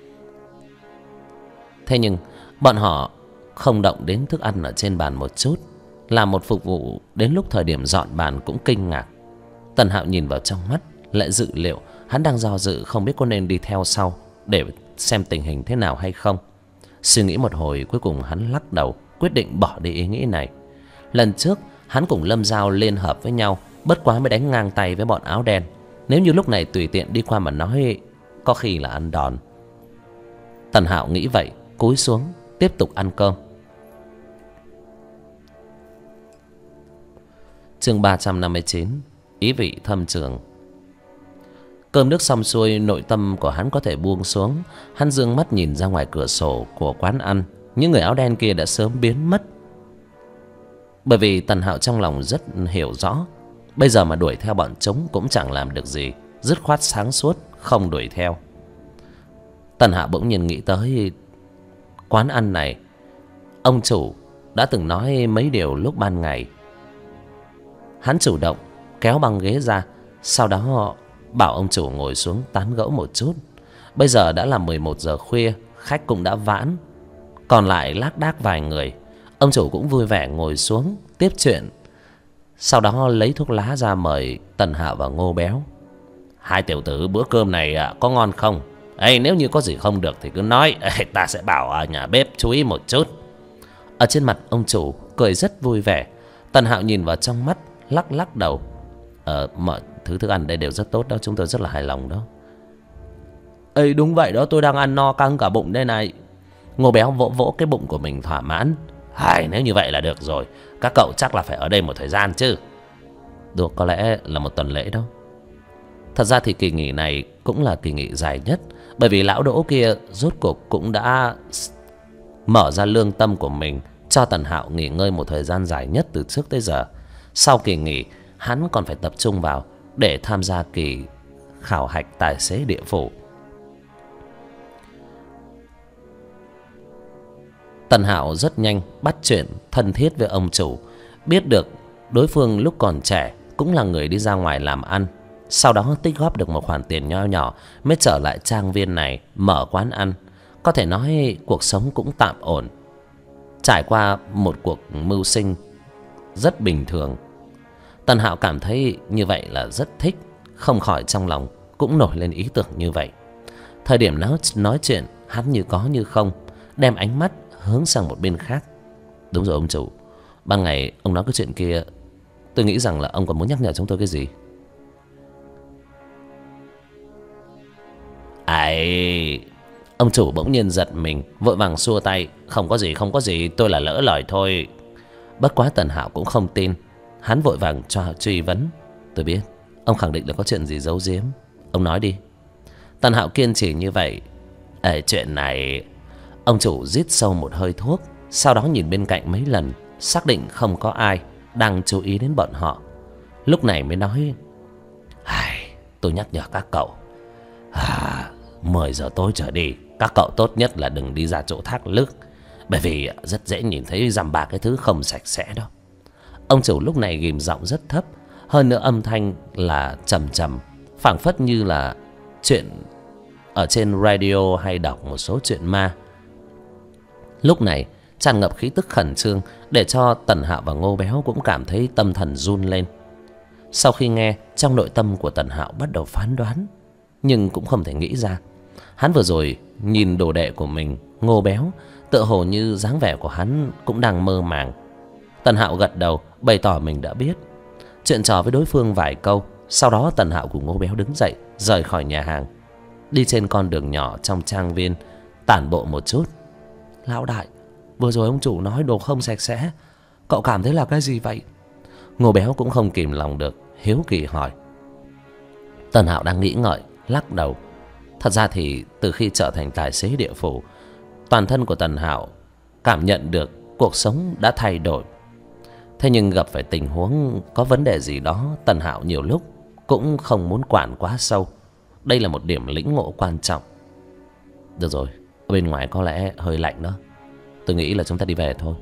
Thế nhưng bọn họ không động đến thức ăn ở trên bàn một chút. Làm một phục vụ đến lúc thời điểm dọn bàn cũng kinh ngạc. Tần Hạo nhìn vào trong mắt lại dự liệu. Hắn đang do dự không biết có nên đi theo sau để xem tình hình thế nào hay không. Suy nghĩ một hồi, cuối cùng hắn lắc đầu, quyết định bỏ đi ý nghĩ này. Lần trước hắn cùng Lâm Giao liên hợp với nhau, bất quá mới đánh ngang tay với bọn áo đen. Nếu như lúc này tùy tiện đi qua mà nói, có khi là ăn đòn. Tần Hạo nghĩ vậy, cúi xuống tiếp tục ăn cơm. Chương 359, ý vị thâm trường. Cơm nước xong xuôi, nội tâm của hắn có thể buông xuống. Hắn dương mắt nhìn ra ngoài cửa sổ của quán ăn. Những người áo đen kia đã sớm biến mất. Bởi vì Tần Hạo trong lòng rất hiểu rõ, bây giờ mà đuổi theo bọn chúng cũng chẳng làm được gì, dứt khoát sáng suốt không đuổi theo. Tần Hạo bỗng nhiên nghĩ tới quán ăn này. Ông chủ đã từng nói mấy điều lúc ban ngày. Hắn chủ động kéo băng ghế ra, sau đó bảo ông chủ ngồi xuống tán gẫu một chút. Bây giờ đã là 11 giờ khuya, khách cũng đã vãn, còn lại lác đác vài người. Ông chủ cũng vui vẻ ngồi xuống tiếp chuyện, sau đó lấy thuốc lá ra mời Tần Hạo và Ngô Béo. Hai tiểu tử, bữa cơm này có ngon không? Nếu như có gì không được thì cứ nói, ta sẽ bảo nhà bếp chú ý một chút. Ở trên mặt ông chủ cười rất vui vẻ. Tần Hạo nhìn vào trong mắt, lắc lắc đầu. Mọi thứ thức ăn đây đều rất tốt đó, chúng tôi rất là hài lòng đó. Đúng vậy đó, tôi đang ăn no căng cả bụng đây này. Ngô Béo vỗ vỗ cái bụng của mình thỏa mãn. Nếu như vậy là được rồi. Các cậu chắc là phải ở đây một thời gian chứ? Được, có lẽ là một tuần lễ đó. Thật ra thì kỳ nghỉ này cũng là kỳ nghỉ dài nhất, bởi vì lão Đỗ kia rốt cuộc cũng đã mở ra lương tâm của mình cho Tần Hạo nghỉ ngơi một thời gian dài nhất từ trước tới giờ. Sau kỳ nghỉ, hắn còn phải tập trung vào để tham gia kỳ khảo hạch tài xế địa phủ. Tần Hạo rất nhanh bắt chuyện thân thiết với ông chủ, biết được đối phương lúc còn trẻ cũng là người đi ra ngoài làm ăn, sau đó tích góp được một khoản tiền nho nhỏ mới trở lại trang viên này mở quán ăn. Có thể nói cuộc sống cũng tạm ổn, trải qua một cuộc mưu sinh rất bình thường. Tần Hạo cảm thấy như vậy là rất thích, không khỏi trong lòng cũng nổi lên ý tưởng như vậy. Thời điểm nói chuyện, hắn như có như không, đem ánh mắt hướng sang một bên khác. Đúng rồi ông chủ, ban ngày ông nói cái chuyện kia, tôi nghĩ rằng là ông còn muốn nhắc nhở chúng tôi cái gì? Ông chủ bỗng nhiên giật mình, vội vàng xua tay. Không có gì, tôi là lỡ lời thôi. Bất quá Tần Hạo cũng không tin, hắn vội vàng cho truy vấn. Tôi biết, ông khẳng định là có chuyện gì giấu giếm, ông nói đi. Tần Hạo kiên trì như vậy. Chuyện này... Ông chủ rít sâu một hơi thuốc, sau đó nhìn bên cạnh mấy lần, xác định không có ai đang chú ý đến bọn họ, lúc này mới nói. Tôi nhắc nhở các cậu, 10 giờ tối trở đi, các cậu tốt nhất là đừng đi ra chỗ thác nước, bởi vì rất dễ nhìn thấy dăm ba cái thứ không sạch sẽ đó. Ông chủ lúc này ghim giọng rất thấp, hơn nữa âm thanh là trầm trầm, phảng phất như là chuyện ở trên radio hay đọc một số chuyện ma. Lúc này tràn ngập khí tức khẩn trương, để cho Tần Hạo và Ngô Béo cũng cảm thấy tâm thần run lên. Sau khi nghe, trong nội tâm của Tần Hạo bắt đầu phán đoán, nhưng cũng không thể nghĩ ra. Hắn vừa rồi nhìn đồ đệ của mình, Ngô Béo, tựa hồ như dáng vẻ của hắn cũng đang mơ màng. Tần Hạo gật đầu, bày tỏ mình đã biết, chuyện trò với đối phương vài câu. Sau đó Tần Hạo cùng Ngô Béo đứng dậy, rời khỏi nhà hàng, đi trên con đường nhỏ trong trang viên, tản bộ một chút. Lão đại, vừa rồi ông chủ nói đồ không sạch sẽ, cậu cảm thấy là cái gì vậy? Ngô Béo cũng không kìm lòng được, hiếu kỳ hỏi. Tần Hạo đang nghĩ ngợi, lắc đầu. Thật ra thì từ khi trở thành tài xế địa phủ, toàn thân của Tần Hạo cảm nhận được cuộc sống đã thay đổi. Thế nhưng gặp phải tình huống có vấn đề gì đó, Tần Hạo nhiều lúc cũng không muốn quản quá sâu. Đây là một điểm lĩnh ngộ quan trọng. Được rồi, ở bên ngoài có lẽ hơi lạnh đó, tôi nghĩ là chúng ta đi về thôi.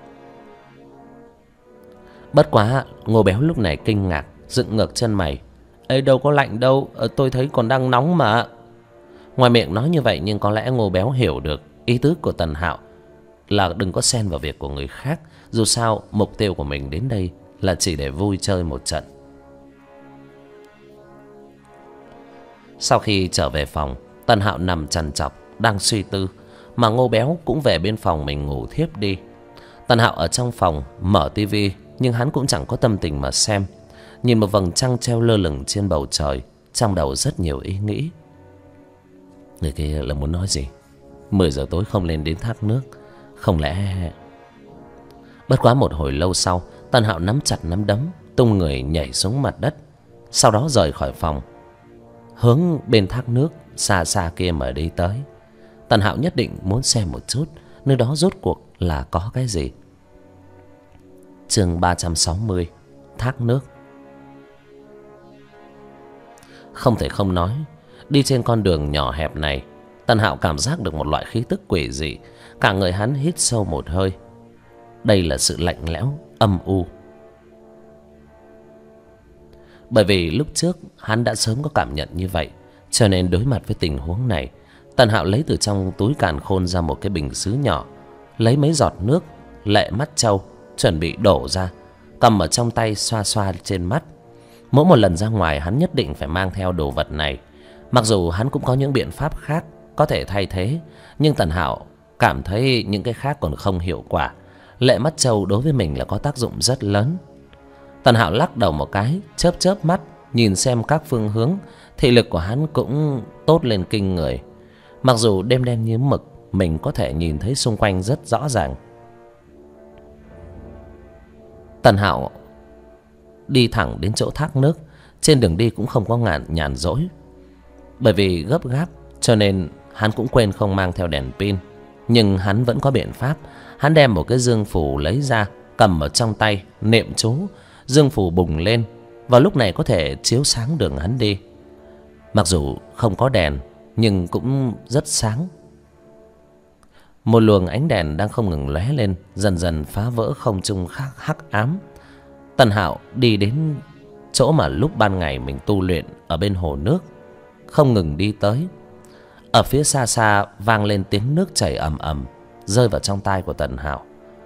Bất quá Ngô Béo lúc này kinh ngạc, dựng ngược chân mày. Đâu có lạnh đâu, tôi thấy còn đang nóng mà. Ngoài miệng nói như vậy, nhưng có lẽ Ngô Béo hiểu được ý tứ của Tần Hạo là đừng có xen vào việc của người khác. Dù sao mục tiêu của mình đến đây là chỉ để vui chơi một trận. Sau khi trở về phòng, Tần Hạo nằm trằn trọc đang suy tư, mà Ngô Béo cũng về bên phòng mình ngủ thiếp đi. Tần Hạo ở trong phòng mở tivi, nhưng hắn cũng chẳng có tâm tình mà xem. Nhìn một vầng trăng treo lơ lửng trên bầu trời, trong đầu rất nhiều ý nghĩ. Người kia là muốn nói gì? 10 giờ tối không lên đến thác nước, không lẽ... Bất quá một hồi lâu sau, Tần Hạo nắm chặt nắm đấm, tung người nhảy xuống mặt đất, sau đó rời khỏi phòng, hướng bên thác nước xa xa kia mà đi tới. Tần Hạo nhất định muốn xem một chút nơi đó rốt cuộc là có cái gì. Chương 360: Thác nước. Không thể không nói, đi trên con đường nhỏ hẹp này, Tần Hạo cảm giác được một loại khí tức quỷ dị. Cả người hắn hít sâu một hơi. Đây là sự lạnh lẽo, âm u. Bởi vì lúc trước hắn đã sớm có cảm nhận như vậy, cho nên đối mặt với tình huống này, Tần Hạo lấy từ trong túi càn khôn ra một cái bình sứ nhỏ, lấy mấy giọt nước lệ mắt trâu, chuẩn bị đổ ra, cầm ở trong tay xoa xoa trên mắt. Mỗi một lần ra ngoài hắn nhất định phải mang theo đồ vật này. Mặc dù hắn cũng có những biện pháp khác có thể thay thế, nhưng Tần Hạo cảm thấy những cái khác còn không hiệu quả. Lệ mắt trâu đối với mình là có tác dụng rất lớn. Tần Hạo lắc đầu một cái, chớp chớp mắt nhìn xem các phương hướng. Thị lực của hắn cũng tốt lên kinh người. Mặc dù đêm đen như mực, mình có thể nhìn thấy xung quanh rất rõ ràng. Tần Hạo đi thẳng đến chỗ thác nước. Trên đường đi cũng không có nhàn rỗi. Bởi vì gấp gáp cho nên hắn cũng quên không mang theo đèn pin. Nhưng hắn vẫn có biện pháp. Hắn đem một cái dương phù lấy ra, cầm ở trong tay, niệm chú. Dương phù bùng lên, vào lúc này có thể chiếu sáng đường hắn đi. Mặc dù không có đèn nhưng cũng rất sáng. Một luồng ánh đèn đang không ngừng lóe lên, dần dần phá vỡ không trung hắc ám. Tần Hạo đi đến chỗ mà lúc ban ngày mình tu luyện ở bên hồ nước, không ngừng đi tới. Ở phía xa xa vang lên tiếng nước chảy ầm ầm, rơi vào trong tai của Tần Hạo.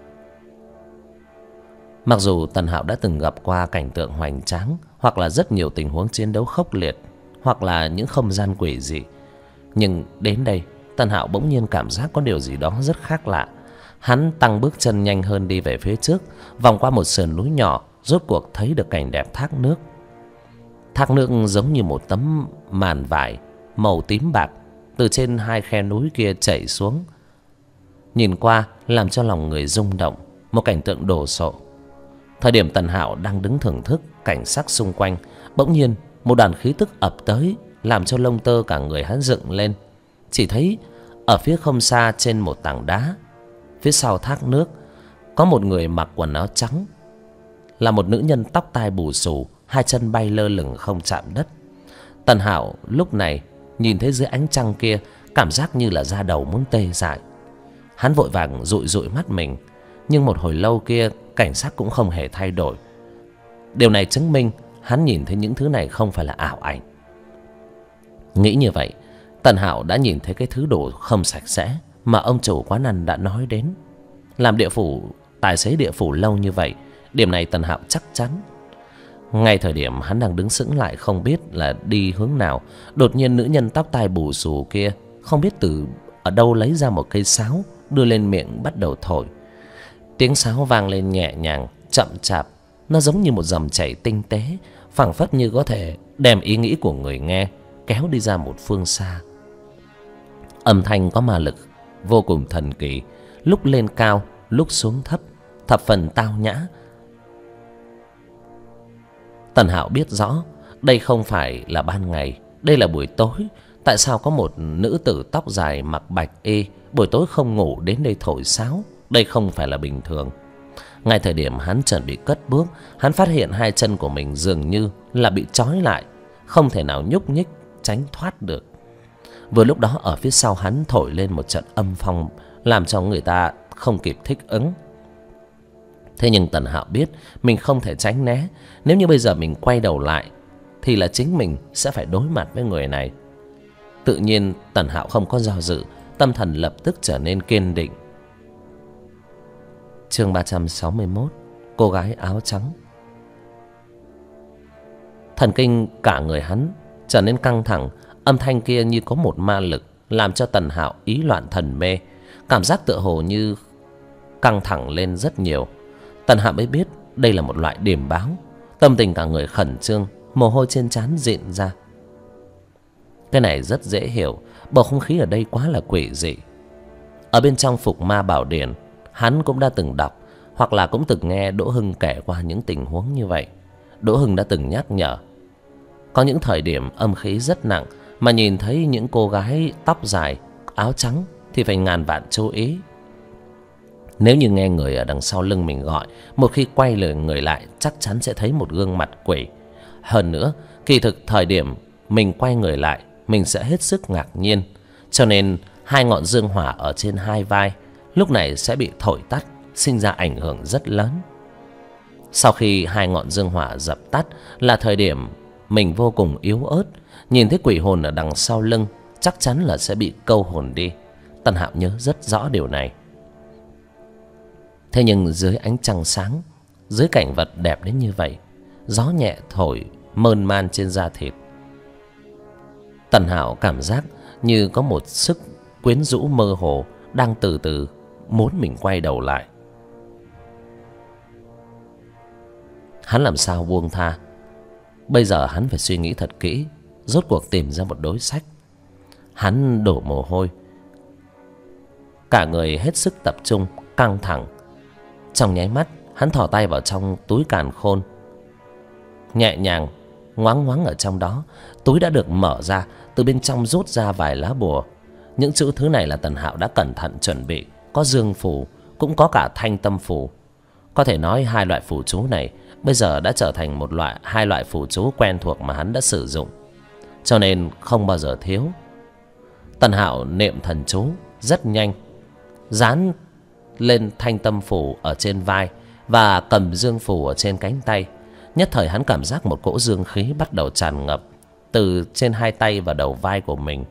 Mặc dù Tần Hạo đã từng gặp qua cảnh tượng hoành tráng, hoặc là rất nhiều tình huống chiến đấu khốc liệt, hoặc là những không gian quỷ dị, nhưng đến đây Tần Hạo bỗng nhiên cảm giác có điều gì đó rất khác lạ. Hắn tăng bước chân nhanh hơn đi về phía trước, vòng qua một sườn núi nhỏ, rốt cuộc thấy được cảnh đẹp thác nước. Thác nước giống như một tấm màn vải màu tím bạc từ trên hai khe núi kia chảy xuống. Nhìn qua làm cho lòng người rung động, một cảnh tượng đồ sộ. Thời điểm Tần Hạo đang đứng thưởng thức cảnh sắc xung quanh, bỗng nhiên một đoàn khí tức ập tới, làm cho lông tơ cả người hắn dựng lên. Chỉ thấy ở phía không xa trên một tảng đá, phía sau thác nước, có một người mặc quần áo trắng, là một nữ nhân tóc tai bù xù, hai chân bay lơ lửng không chạm đất. Tần Hạo lúc này nhìn thấy dưới ánh trăng kia, cảm giác như là da đầu muốn tê dại. Hắn vội vàng dụi dụi mắt mình, nhưng một hồi lâu kia cảnh sắc cũng không hề thay đổi. Điều này chứng minh hắn nhìn thấy những thứ này không phải là ảo ảnh. Nghĩ như vậy, Tần Hạo đã nhìn thấy cái thứ đồ không sạch sẽ mà ông chủ quán ăn đã nói đến. Làm địa phủ, tài xế địa phủ lâu như vậy, điểm này Tần Hạo chắc chắn. Ngay thời điểm hắn đang đứng sững lại không biết là đi hướng nào, đột nhiên nữ nhân tóc tai bù xù kia không biết từ ở đâu lấy ra một cây sáo, đưa lên miệng bắt đầu thổi. Tiếng sáo vang lên nhẹ nhàng, chậm chạp, nó giống như một dòng chảy tinh tế, phảng phất như có thể đem ý nghĩ của người nghe kéo đi ra một phương xa. Âm thanh có ma lực vô cùng thần kỳ, lúc lên cao, lúc xuống thấp, thập phần tao nhã. Tần Hạo biết rõ đây không phải là ban ngày, đây là buổi tối. Tại sao có một nữ tử tóc dài mặc bạch y buổi tối không ngủ đến đây thổi sáo? Đây không phải là bình thường. Ngay thời điểm hắn chuẩn bị cất bước, hắn phát hiện hai chân của mình dường như là bị trói lại, không thể nào nhúc nhích tránh thoát được. Vừa lúc đó ở phía sau hắn thổi lên một trận âm phong, làm cho người ta không kịp thích ứng. Thế nhưng Tần Hạo biết mình không thể tránh né. Nếu như bây giờ mình quay đầu lại thì là chính mình sẽ phải đối mặt với người này. Tự nhiên Tần Hạo không có do dự, tâm thần lập tức trở nên kiên định. Chương 361, cô gái áo trắng. Thần kinh cả người hắn trở nên căng thẳng. Âm thanh kia như có một ma lực làm cho Tần Hạo ý loạn thần mê, cảm giác tựa hồ như căng thẳng lên rất nhiều. Tần Hạo mới biết đây là một loại điểm báo. Tâm tình cả người khẩn trương, mồ hôi trên trán rịn ra. Cái này rất dễ hiểu, bầu không khí ở đây quá là quỷ dị. Ở bên trong Phục Ma Bảo Điển, hắn cũng đã từng đọc, hoặc là cũng từng nghe Đỗ Hưng kể qua những tình huống như vậy. Đỗ Hưng đã từng nhắc nhở, có những thời điểm âm khí rất nặng, mà nhìn thấy những cô gái tóc dài, áo trắng thì phải ngàn vạn chú ý. Nếu như nghe người ở đằng sau lưng mình gọi, một khi quay lời người lại chắc chắn sẽ thấy một gương mặt quỷ. Hơn nữa, kỳ thực thời điểm mình quay người lại, mình sẽ hết sức ngạc nhiên. Cho nên hai ngọn dương hỏa ở trên hai vai lúc này sẽ bị thổi tắt, sinh ra ảnh hưởng rất lớn. Sau khi hai ngọn dương hỏa dập tắt là thời điểm mình vô cùng yếu ớt. Nhìn thấy quỷ hồn ở đằng sau lưng, chắc chắn là sẽ bị câu hồn đi. Tần Hạo nhớ rất rõ điều này. Thế nhưng dưới ánh trăng sáng, dưới cảnh vật đẹp đến như vậy, gió nhẹ thổi mơn man trên da thịt, Tần Hạo cảm giác như có một sức quyến rũ mơ hồ đang từ từ muốn mình quay đầu lại. Hắn làm sao buông tha? Bây giờ hắn phải suy nghĩ thật kỹ, rốt cuộc tìm ra một đối sách. Hắn đổ mồ hôi, cả người hết sức tập trung, căng thẳng. Trong nháy mắt, hắn thò tay vào trong túi càn khôn, nhẹ nhàng ngoáng ngoáng ở trong đó. Túi đã được mở ra, từ bên trong rút ra vài lá bùa. Những chữ thứ này là Tần Hạo đã cẩn thận chuẩn bị, có dương phù, cũng có cả thanh tâm phù. Có thể nói hai loại phù chú này bây giờ đã trở thành hai loại phù chú quen thuộc mà hắn đã sử dụng, cho nên không bao giờ thiếu. Tần Hạo niệm thần chú rất nhanh, dán lên thanh tâm phù ở trên vai và cầm dương phù ở trên cánh tay. Nhất thời hắn cảm giác một cỗ dương khí bắt đầu tràn ngập từ trên hai tay và đầu vai của mình.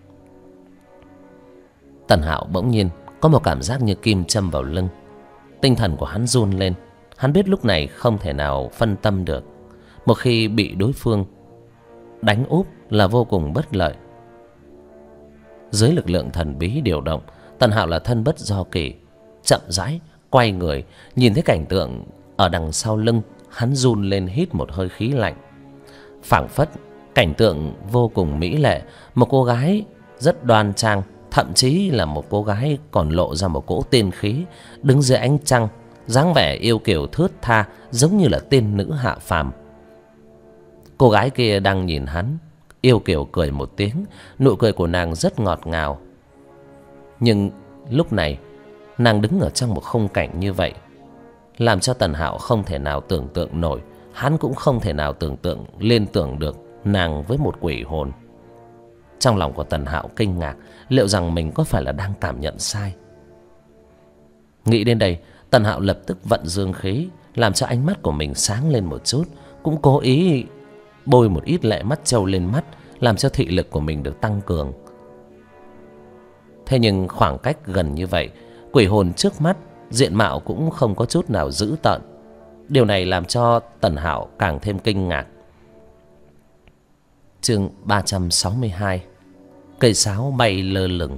Tần Hạo bỗng nhiên có một cảm giác như kim châm vào lưng. Tinh thần của hắn run lên. Hắn biết lúc này không thể nào phân tâm được. Một khi bị đối phương đánh úp là vô cùng bất lợi. Dưới lực lượng thần bí điều động, Tần Hạo là thân bất do kỷ, chậm rãi quay người, nhìn thấy cảnh tượng ở đằng sau lưng. Hắn run lên, hít một hơi khí lạnh. Phảng phất cảnh tượng vô cùng mỹ lệ. Một cô gái rất đoan trang, thậm chí là một cô gái còn lộ ra một cỗ tiên khí, đứng dưới ánh trăng, dáng vẻ yêu kiều thướt tha, giống như là tiên nữ hạ phàm. Cô gái kia đang nhìn hắn, yêu kiều cười một tiếng. Nụ cười của nàng rất ngọt ngào. Nhưng lúc này nàng đứng ở trong một khung cảnh như vậy, làm cho Tần Hạo không thể nào tưởng tượng nổi. Hắn cũng không thể nào liên tưởng được nàng với một quỷ hồn. Trong lòng của Tần Hạo kinh ngạc, liệu rằng mình có phải là đang cảm nhận sai? Nghĩ đến đây, Tần Hạo lập tức vận dương khí, làm cho ánh mắt của mình sáng lên một chút, cũng cố ý bôi một ít lệ mắt trâu lên mắt, làm cho thị lực của mình được tăng cường. Thế nhưng khoảng cách gần như vậy, quỷ hồn trước mắt diện mạo cũng không có chút nào dữ tợn. Điều này làm cho Tần Hạo càng thêm kinh ngạc. Chương 362. Cây sáo bay lơ lửng.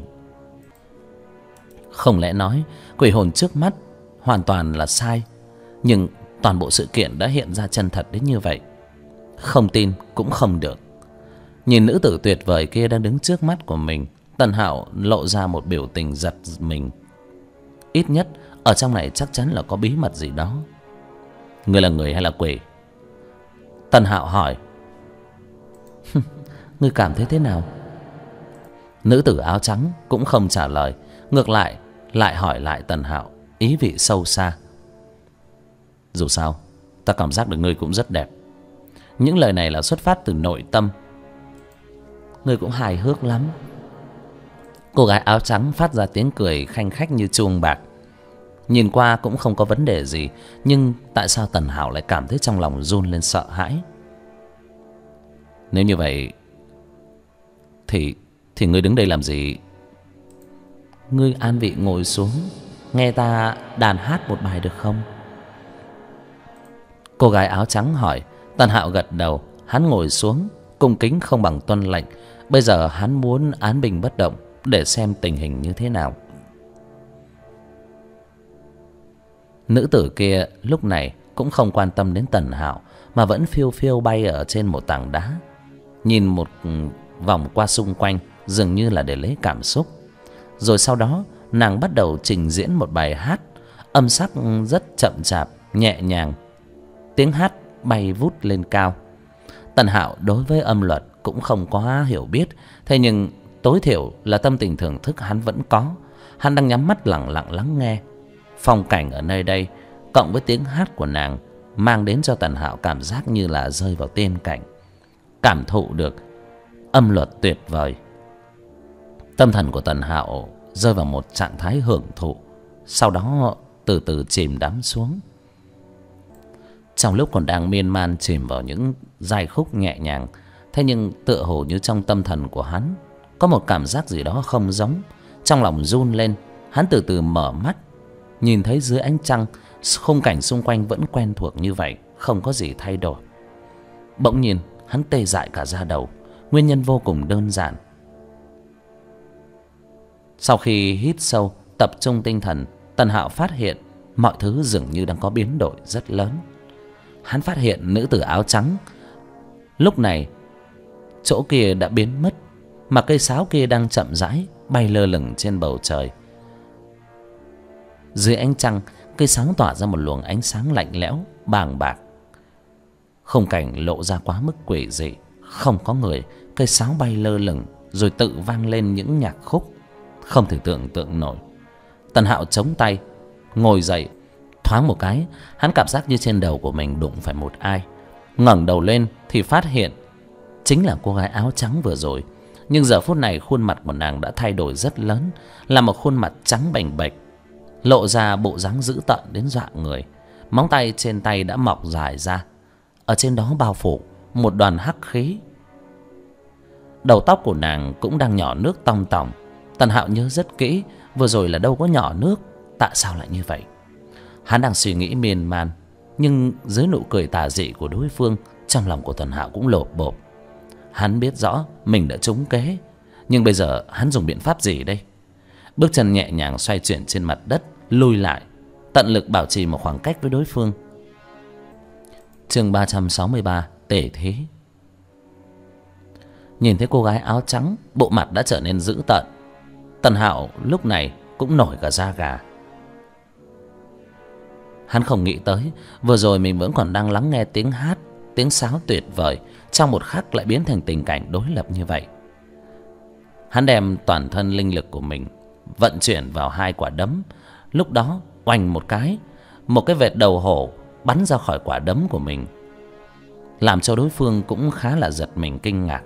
Không lẽ nói quỷ hồn trước mắt hoàn toàn là sai, nhưng toàn bộ sự kiện đã hiện ra chân thật đến như vậy? Không tin cũng không được. Nhìn nữ tử tuyệt vời kia đang đứng trước mắt của mình, Tần Hạo lộ ra một biểu tình giật mình. Ít nhất ở trong này chắc chắn là có bí mật gì đó. Ngươi là người hay là quỷ? Tần Hạo hỏi. Ngươi cảm thấy thế nào? Nữ tử áo trắng cũng không trả lời, ngược lại hỏi lại Tần Hạo, ý vị sâu xa. Dù sao, ta cảm giác được ngươi cũng rất đẹp. Những lời này là xuất phát từ nội tâm. Ngươi cũng hài hước lắm. Cô gái áo trắng phát ra tiếng cười khanh khách như chuông bạc. Nhìn qua cũng không có vấn đề gì, nhưng tại sao Tần Hạo lại cảm thấy trong lòng run lên sợ hãi? Nếu như vậy thì ngươi đứng đây làm gì? Ngươi an vị ngồi xuống, nghe ta đàn hát một bài được không? Cô gái áo trắng hỏi. Tần Hạo gật đầu. Hắn ngồi xuống, cung kính không bằng tuân lệnh. Bây giờ hắn muốn án binh bất động để xem tình hình như thế nào. Nữ tử kia lúc này cũng không quan tâm đến Tần Hạo, mà vẫn phiêu phiêu bay ở trên một tảng đá, nhìn một vòng qua xung quanh, dường như là để lấy cảm xúc. Rồi sau đó nàng bắt đầu trình diễn một bài hát, âm sắc rất chậm chạp, nhẹ nhàng. Tiếng hát bay vút lên cao. Tần Hạo đối với âm luật cũng không quá hiểu biết, thế nhưng tối thiểu là tâm tình thưởng thức hắn vẫn có. Hắn đang nhắm mắt lặng lặng lắng nghe. Phong cảnh ở nơi đây cộng với tiếng hát của nàng mang đến cho Tần Hạo cảm giác như là rơi vào tiên cảnh, cảm thụ được âm luật tuyệt vời. Tâm thần của Tần Hạo rơi vào một trạng thái hưởng thụ, sau đó từ từ chìm đắm xuống. Trong lúc còn đang miên man chìm vào những giai khúc nhẹ nhàng, thế nhưng tựa hồ như trong tâm thần của hắn có một cảm giác gì đó không giống. Trong lòng run lên, hắn từ từ mở mắt, nhìn thấy dưới ánh trăng khung cảnh xung quanh vẫn quen thuộc như vậy, không có gì thay đổi. Bỗng nhiên hắn tê dại cả da đầu. Nguyên nhân vô cùng đơn giản. Sau khi hít sâu, tập trung tinh thần, Tần Hạo phát hiện mọi thứ dường như đang có biến đổi rất lớn. Hắn phát hiện nữ tử áo trắng lúc này chỗ kia đã biến mất, mà cây sáo kia đang chậm rãi bay lơ lửng trên bầu trời. Dưới ánh trăng, cây sáo tỏa ra một luồng ánh sáng lạnh lẽo bàng bạc. Khung cảnh lộ ra quá mức quỷ dị. Không có người, cây sáo bay lơ lửng rồi tự vang lên những nhạc khúc không thể tưởng tượng nổi. Tần Hạo chống tay ngồi dậy. Thoáng một cái, hắn cảm giác như trên đầu của mình đụng phải một ai. Ngẩng đầu lên thì phát hiện chính là cô gái áo trắng vừa rồi. Nhưng giờ phút này khuôn mặt của nàng đã thay đổi rất lớn, là một khuôn mặt trắng bềnh bệch, lộ ra bộ dáng dữ tợn đến dọa người. Móng tay trên tay đã mọc dài ra, ở trên đó bao phủ một đoàn hắc khí. Đầu tóc của nàng cũng đang nhỏ nước tong tỏng. Tần Hạo nhớ rất kỹ, vừa rồi là đâu có nhỏ nước, tại sao lại như vậy? Hắn đang suy nghĩ miên man, nhưng dưới nụ cười tà dị của đối phương, trong lòng của Tần Hạo cũng lột bột. Hắn biết rõ mình đã trúng kế, nhưng bây giờ hắn dùng biện pháp gì đây? Bước chân nhẹ nhàng xoay chuyển trên mặt đất, lùi lại, tận lực bảo trì một khoảng cách với đối phương. Chương 363: Tể thí. Nhìn thấy cô gái áo trắng, bộ mặt đã trở nên dữ tợn. Tần Hạo lúc này cũng nổi cả da gà. Hắn không nghĩ tới vừa rồi mình vẫn còn đang lắng nghe tiếng hát, tiếng sáo tuyệt vời, trong một khắc lại biến thành tình cảnh đối lập như vậy. Hắn đem toàn thân linh lực của mình vận chuyển vào hai quả đấm. Lúc đó oành một cái, một cái vệt đầu hổ bắn ra khỏi quả đấm của mình, làm cho đối phương cũng khá là giật mình kinh ngạc.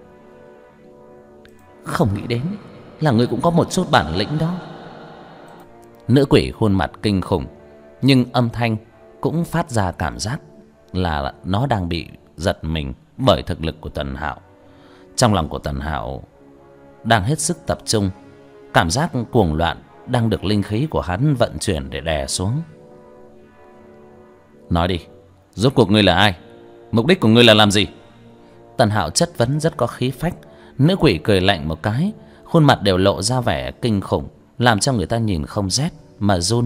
Không nghĩ đến là ngươi cũng có một chút bản lĩnh đó. Nữ quỷ khuôn mặt kinh khủng, nhưng âm thanh cũng phát ra cảm giác là nó đang bị giật mình bởi thực lực của Tần Hạo. Trong lòng của Tần Hạo đang hết sức tập trung, cảm giác cuồng loạn đang được linh khí của hắn vận chuyển để đè xuống. Nói đi, rốt cuộc ngươi là ai? Mục đích của ngươi là làm gì? Tần Hạo chất vấn rất có khí phách. Nữ quỷ cười lạnh một cái, khuôn mặt đều lộ ra vẻ kinh khủng, làm cho người ta nhìn không rét mà run.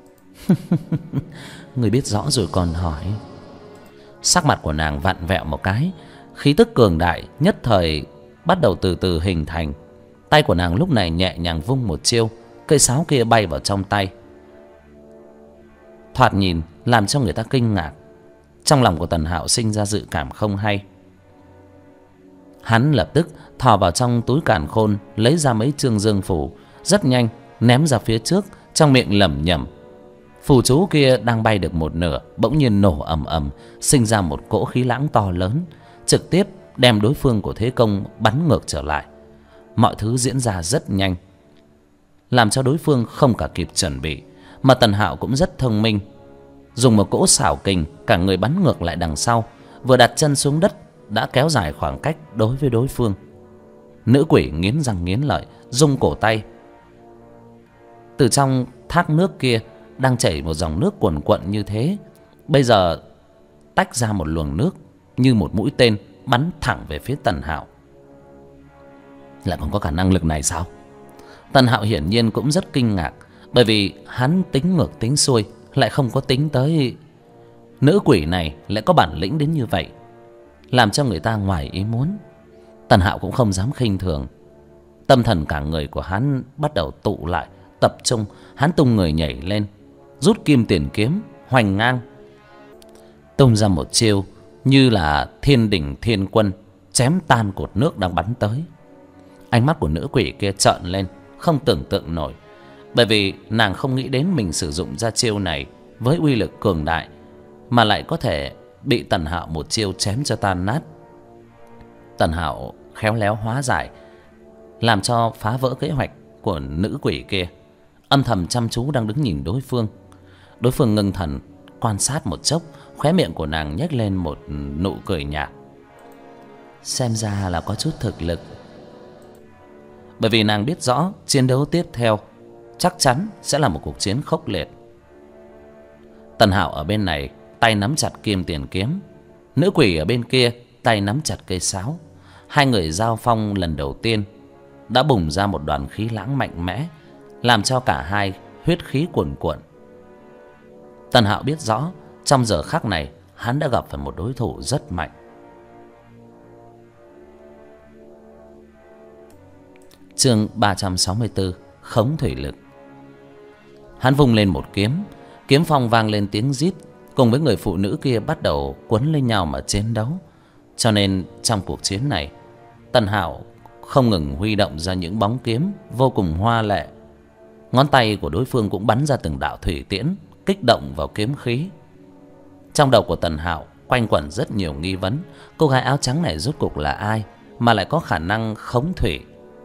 Người biết rõ rồi còn hỏi. Sắc mặt của nàng vặn vẹo một cái, khí tức cường đại nhất thời bắt đầu từ từ hình thành. Tay của nàng lúc này nhẹ nhàng vung một chiêu, cây sáo kia bay vào trong tay, thoạt nhìn làm cho người ta kinh ngạc. Trong lòng của Tần Hạo sinh ra dự cảm không hay. Hắn lập tức thò vào trong túi càn khôn, lấy ra mấy chương dương phù, rất nhanh ném ra phía trước, trong miệng lẩm nhẩm. Phù chú kia đang bay được một nửa, bỗng nhiên nổ ầm ầm, sinh ra một cỗ khí lãng to lớn, trực tiếp đem đối phương của Thế Công bắn ngược trở lại. Mọi thứ diễn ra rất nhanh, làm cho đối phương không cả kịp chuẩn bị. Mà Tần Hạo cũng rất thông minh, dùng một cỗ xảo kình, cả người bắn ngược lại đằng sau, vừa đặt chân xuống đất đã kéo dài khoảng cách đối với đối phương. Nữ quỷ nghiến răng nghiến lợi, rung cổ tay. Từ trong thác nước kia đang chảy một dòng nước cuồn cuộn như thế, bây giờ tách ra một luồng nước như một mũi tên bắn thẳng về phía Tần Hạo. Lại còn có cả năng lực này sao? Tần Hạo hiển nhiên cũng rất kinh ngạc, bởi vì hắn tính ngược tính xuôi, lại không có tính tới nữ quỷ này lại có bản lĩnh đến như vậy, làm cho người ta ngoài ý muốn. Tần Hạo cũng không dám khinh thường. Tâm thần cả người của hắn bắt đầu tụ lại, tập trung. Hắn tung người nhảy lên, rút kim tiền kiếm hoành ngang, tung ra một chiêu như là thiên đỉnh thiên quân, chém tan cột nước đang bắn tới. Ánh mắt của nữ quỷ kia trợn lên, không tưởng tượng nổi, bởi vì nàng không nghĩ đến mình sử dụng ra chiêu này với uy lực cường đại mà lại có thể bị Tần Hạo một chiêu chém cho tan nát. Tần Hạo khéo léo hóa giải, làm cho phá vỡ kế hoạch của nữ quỷ kia, âm thầm chăm chú đang đứng nhìn đối phương. Đối phương ngưng thần quan sát một chốc, khóe miệng của nàng nhếch lên một nụ cười nhạt. Xem ra là có chút thực lực. bởi vì nàng biết rõ chiến đấu tiếp theo chắc chắn sẽ là một cuộc chiến khốc liệt. Tần Hạo ở bên này tay nắm chặt kim tiền kiếm, nữ quỷ ở bên kia tay nắm chặt cây sáo. Hai người giao phong lần đầu tiên đã bùng ra một đoàn khí lãng mạnh mẽ, làm cho cả hai huyết khí cuồn cuộn. Tần Hạo biết rõ trong giờ khắc này hắn đã gặp phải một đối thủ rất mạnh. Chương 364: Khống thủy lực. Hắn vung lên một kiếm, kiếm phong vang lên tiếng rít, cùng với người phụ nữ kia bắt đầu quấn lên nhau mà chiến đấu. Cho nên trong cuộc chiến này, Tần Hạo không ngừng huy động ra những bóng kiếm vô cùng hoa lệ. Ngón tay của đối phương cũng bắn ra từng đạo thủy tiễn, kích động vào kiếm khí. Trong đầu của Tần Hạo quanh quẩn rất nhiều nghi vấn. Cô gái áo trắng này rốt cuộc là ai mà lại có khả năng khống thủy?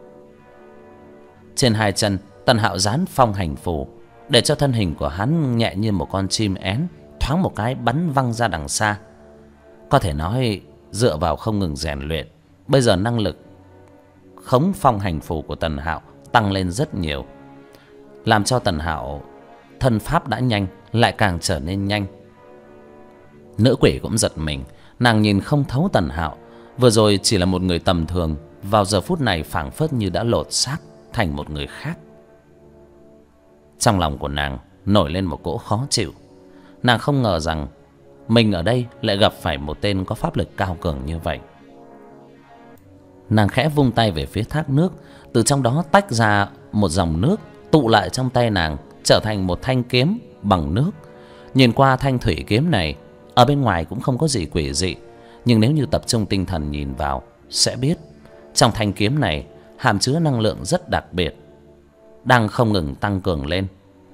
Trên hai chân, Tần Hạo dán phong hành phù, để cho thân hình của hắn nhẹ như một con chim én, thoáng một cái bắn văng ra đằng xa. Có thể nói dựa vào không ngừng rèn luyện, bây giờ năng lực khống phong hành phù của Tần Hạo tăng lên rất nhiều, làm cho Tần Hạo thân pháp đã nhanh lại càng trở nên nhanh. Nữ quỷ cũng giật mình, nàng nhìn không thấu Tần Hạo. Vừa rồi chỉ là một người tầm thường, vào giờ phút này phảng phất như đã lột xác thành một người khác. Trong lòng của nàng nổi lên một cỗ khó chịu. Nàng không ngờ rằng mình ở đây lại gặp phải một tên có pháp lực cao cường như vậy. Nàng khẽ vung tay về phía thác nước, từ trong đó tách ra một dòng nước, tụ lại trong tay nàng trở thành một thanh kiếm bằng nước. Nhìn qua thanh thủy kiếm này, ở bên ngoài cũng không có gì quỷ dị, nhưng nếu như tập trung tinh thần nhìn vào sẽ biết trong thanh kiếm này hàm chứa năng lượng rất đặc biệt, đang không ngừng tăng cường lên.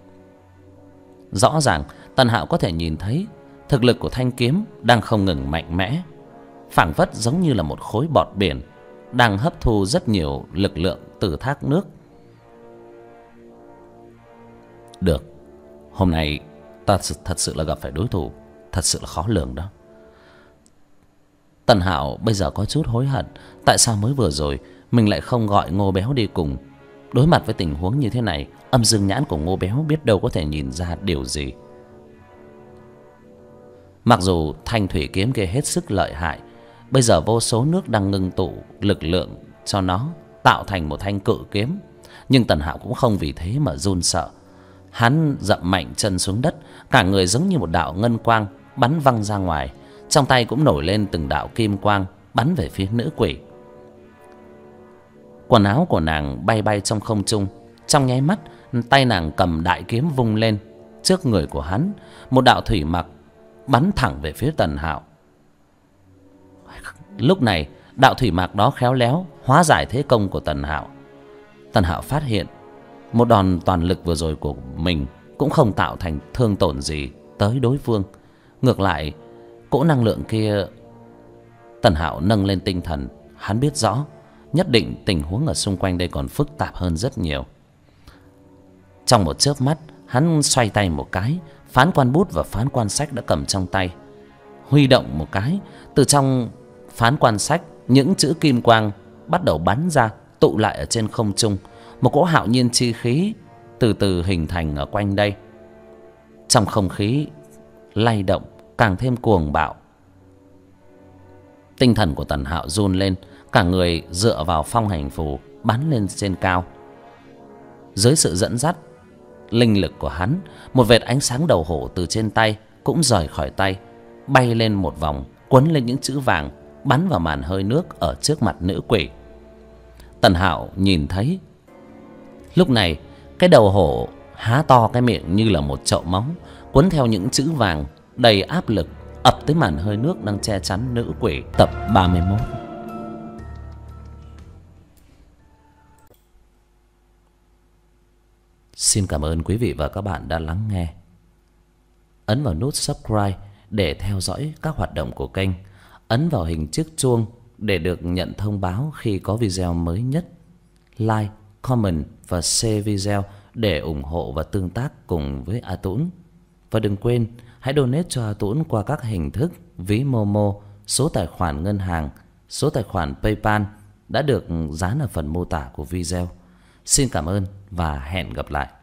Rõ ràng Tần Hạo có thể nhìn thấy thực lực của thanh kiếm đang không ngừng mạnh mẽ, phảng phất giống như là một khối bọt biển đang hấp thu rất nhiều lực lượng từ thác nước. Được, hôm nay ta thật sự là gặp phải đối thủ thật sự là khó lường đó. Tần Hạo bây giờ có chút hối hận, tại sao mới vừa rồi mình lại không gọi Ngô Béo đi cùng. Đối mặt với tình huống như thế này, âm dương nhãn của Ngô Béo biết đâu có thể nhìn ra điều gì. Mặc dù thanh thủy kiếm kia hết sức lợi hại, bây giờ vô số nước đang ngưng tụ lực lượng cho nó tạo thành một thanh cự kiếm, nhưng Tần Hạo cũng không vì thế mà run sợ. Hắn dậm mạnh chân xuống đất, cả người giống như một đạo ngân quang bắn văng ra ngoài, trong tay cũng nổi lên từng đạo kim quang bắn về phía nữ quỷ. Quần áo của nàng bay bay trong không trung, trong nháy mắt tay nàng cầm đại kiếm vung lên, trước người của hắn một đạo thủy mặc bắn thẳng về phía Tần Hạo. Lúc này đạo thủy mặc đó khéo léo hóa giải thế công của Tần Hạo. Tần Hạo phát hiện một đòn toàn lực vừa rồi của mình cũng không tạo thành thương tổn gì tới đối phương. Ngược lại, cỗ năng lượng kia, Tần Hạo nâng lên tinh thần, hắn biết rõ nhất định tình huống ở xung quanh đây còn phức tạp hơn rất nhiều. Trong một chớp mắt, hắn xoay tay một cái, phán quan bút và phán quan sách đã cầm trong tay, huy động một cái, từ trong phán quan sách những chữ kim quang bắt đầu bắn ra, tụ lại ở trên không trung. Một cỗ hạo nhiên chi khí từ từ hình thành ở quanh đây. Trong không khí lay động càng thêm cuồng bạo. Tinh thần của Tần Hạo run lên, cả người dựa vào phong hành phù bắn lên trên cao. Dưới sự dẫn dắt linh lực của hắn, một vệt ánh sáng đầu hổ từ trên tay cũng rời khỏi tay, bay lên một vòng, quấn lên những chữ vàng, bắn vào màn hơi nước ở trước mặt nữ quỷ. Tần Hạo nhìn thấy, lúc này cái đầu hổ há to cái miệng như là một chậu máu, cuốn theo những chữ vàng đầy áp lực ập tới màn hơi nước đang che chắn nữ quỷ. Tập 31. Xin cảm ơn quý vị và các bạn đã lắng nghe. Ấn vào nút subscribe để theo dõi các hoạt động của kênh. Ấn vào hình chiếc chuông để được nhận thông báo khi có video mới nhất. Like, comment và share video để ủng hộ và tương tác cùng với A Tũng. Và đừng quên hãy donate cho A Tũng qua các hình thức ví Momo, số tài khoản ngân hàng, số tài khoản PayPal đã được dán ở phần mô tả của video. Xin cảm ơn và hẹn gặp lại.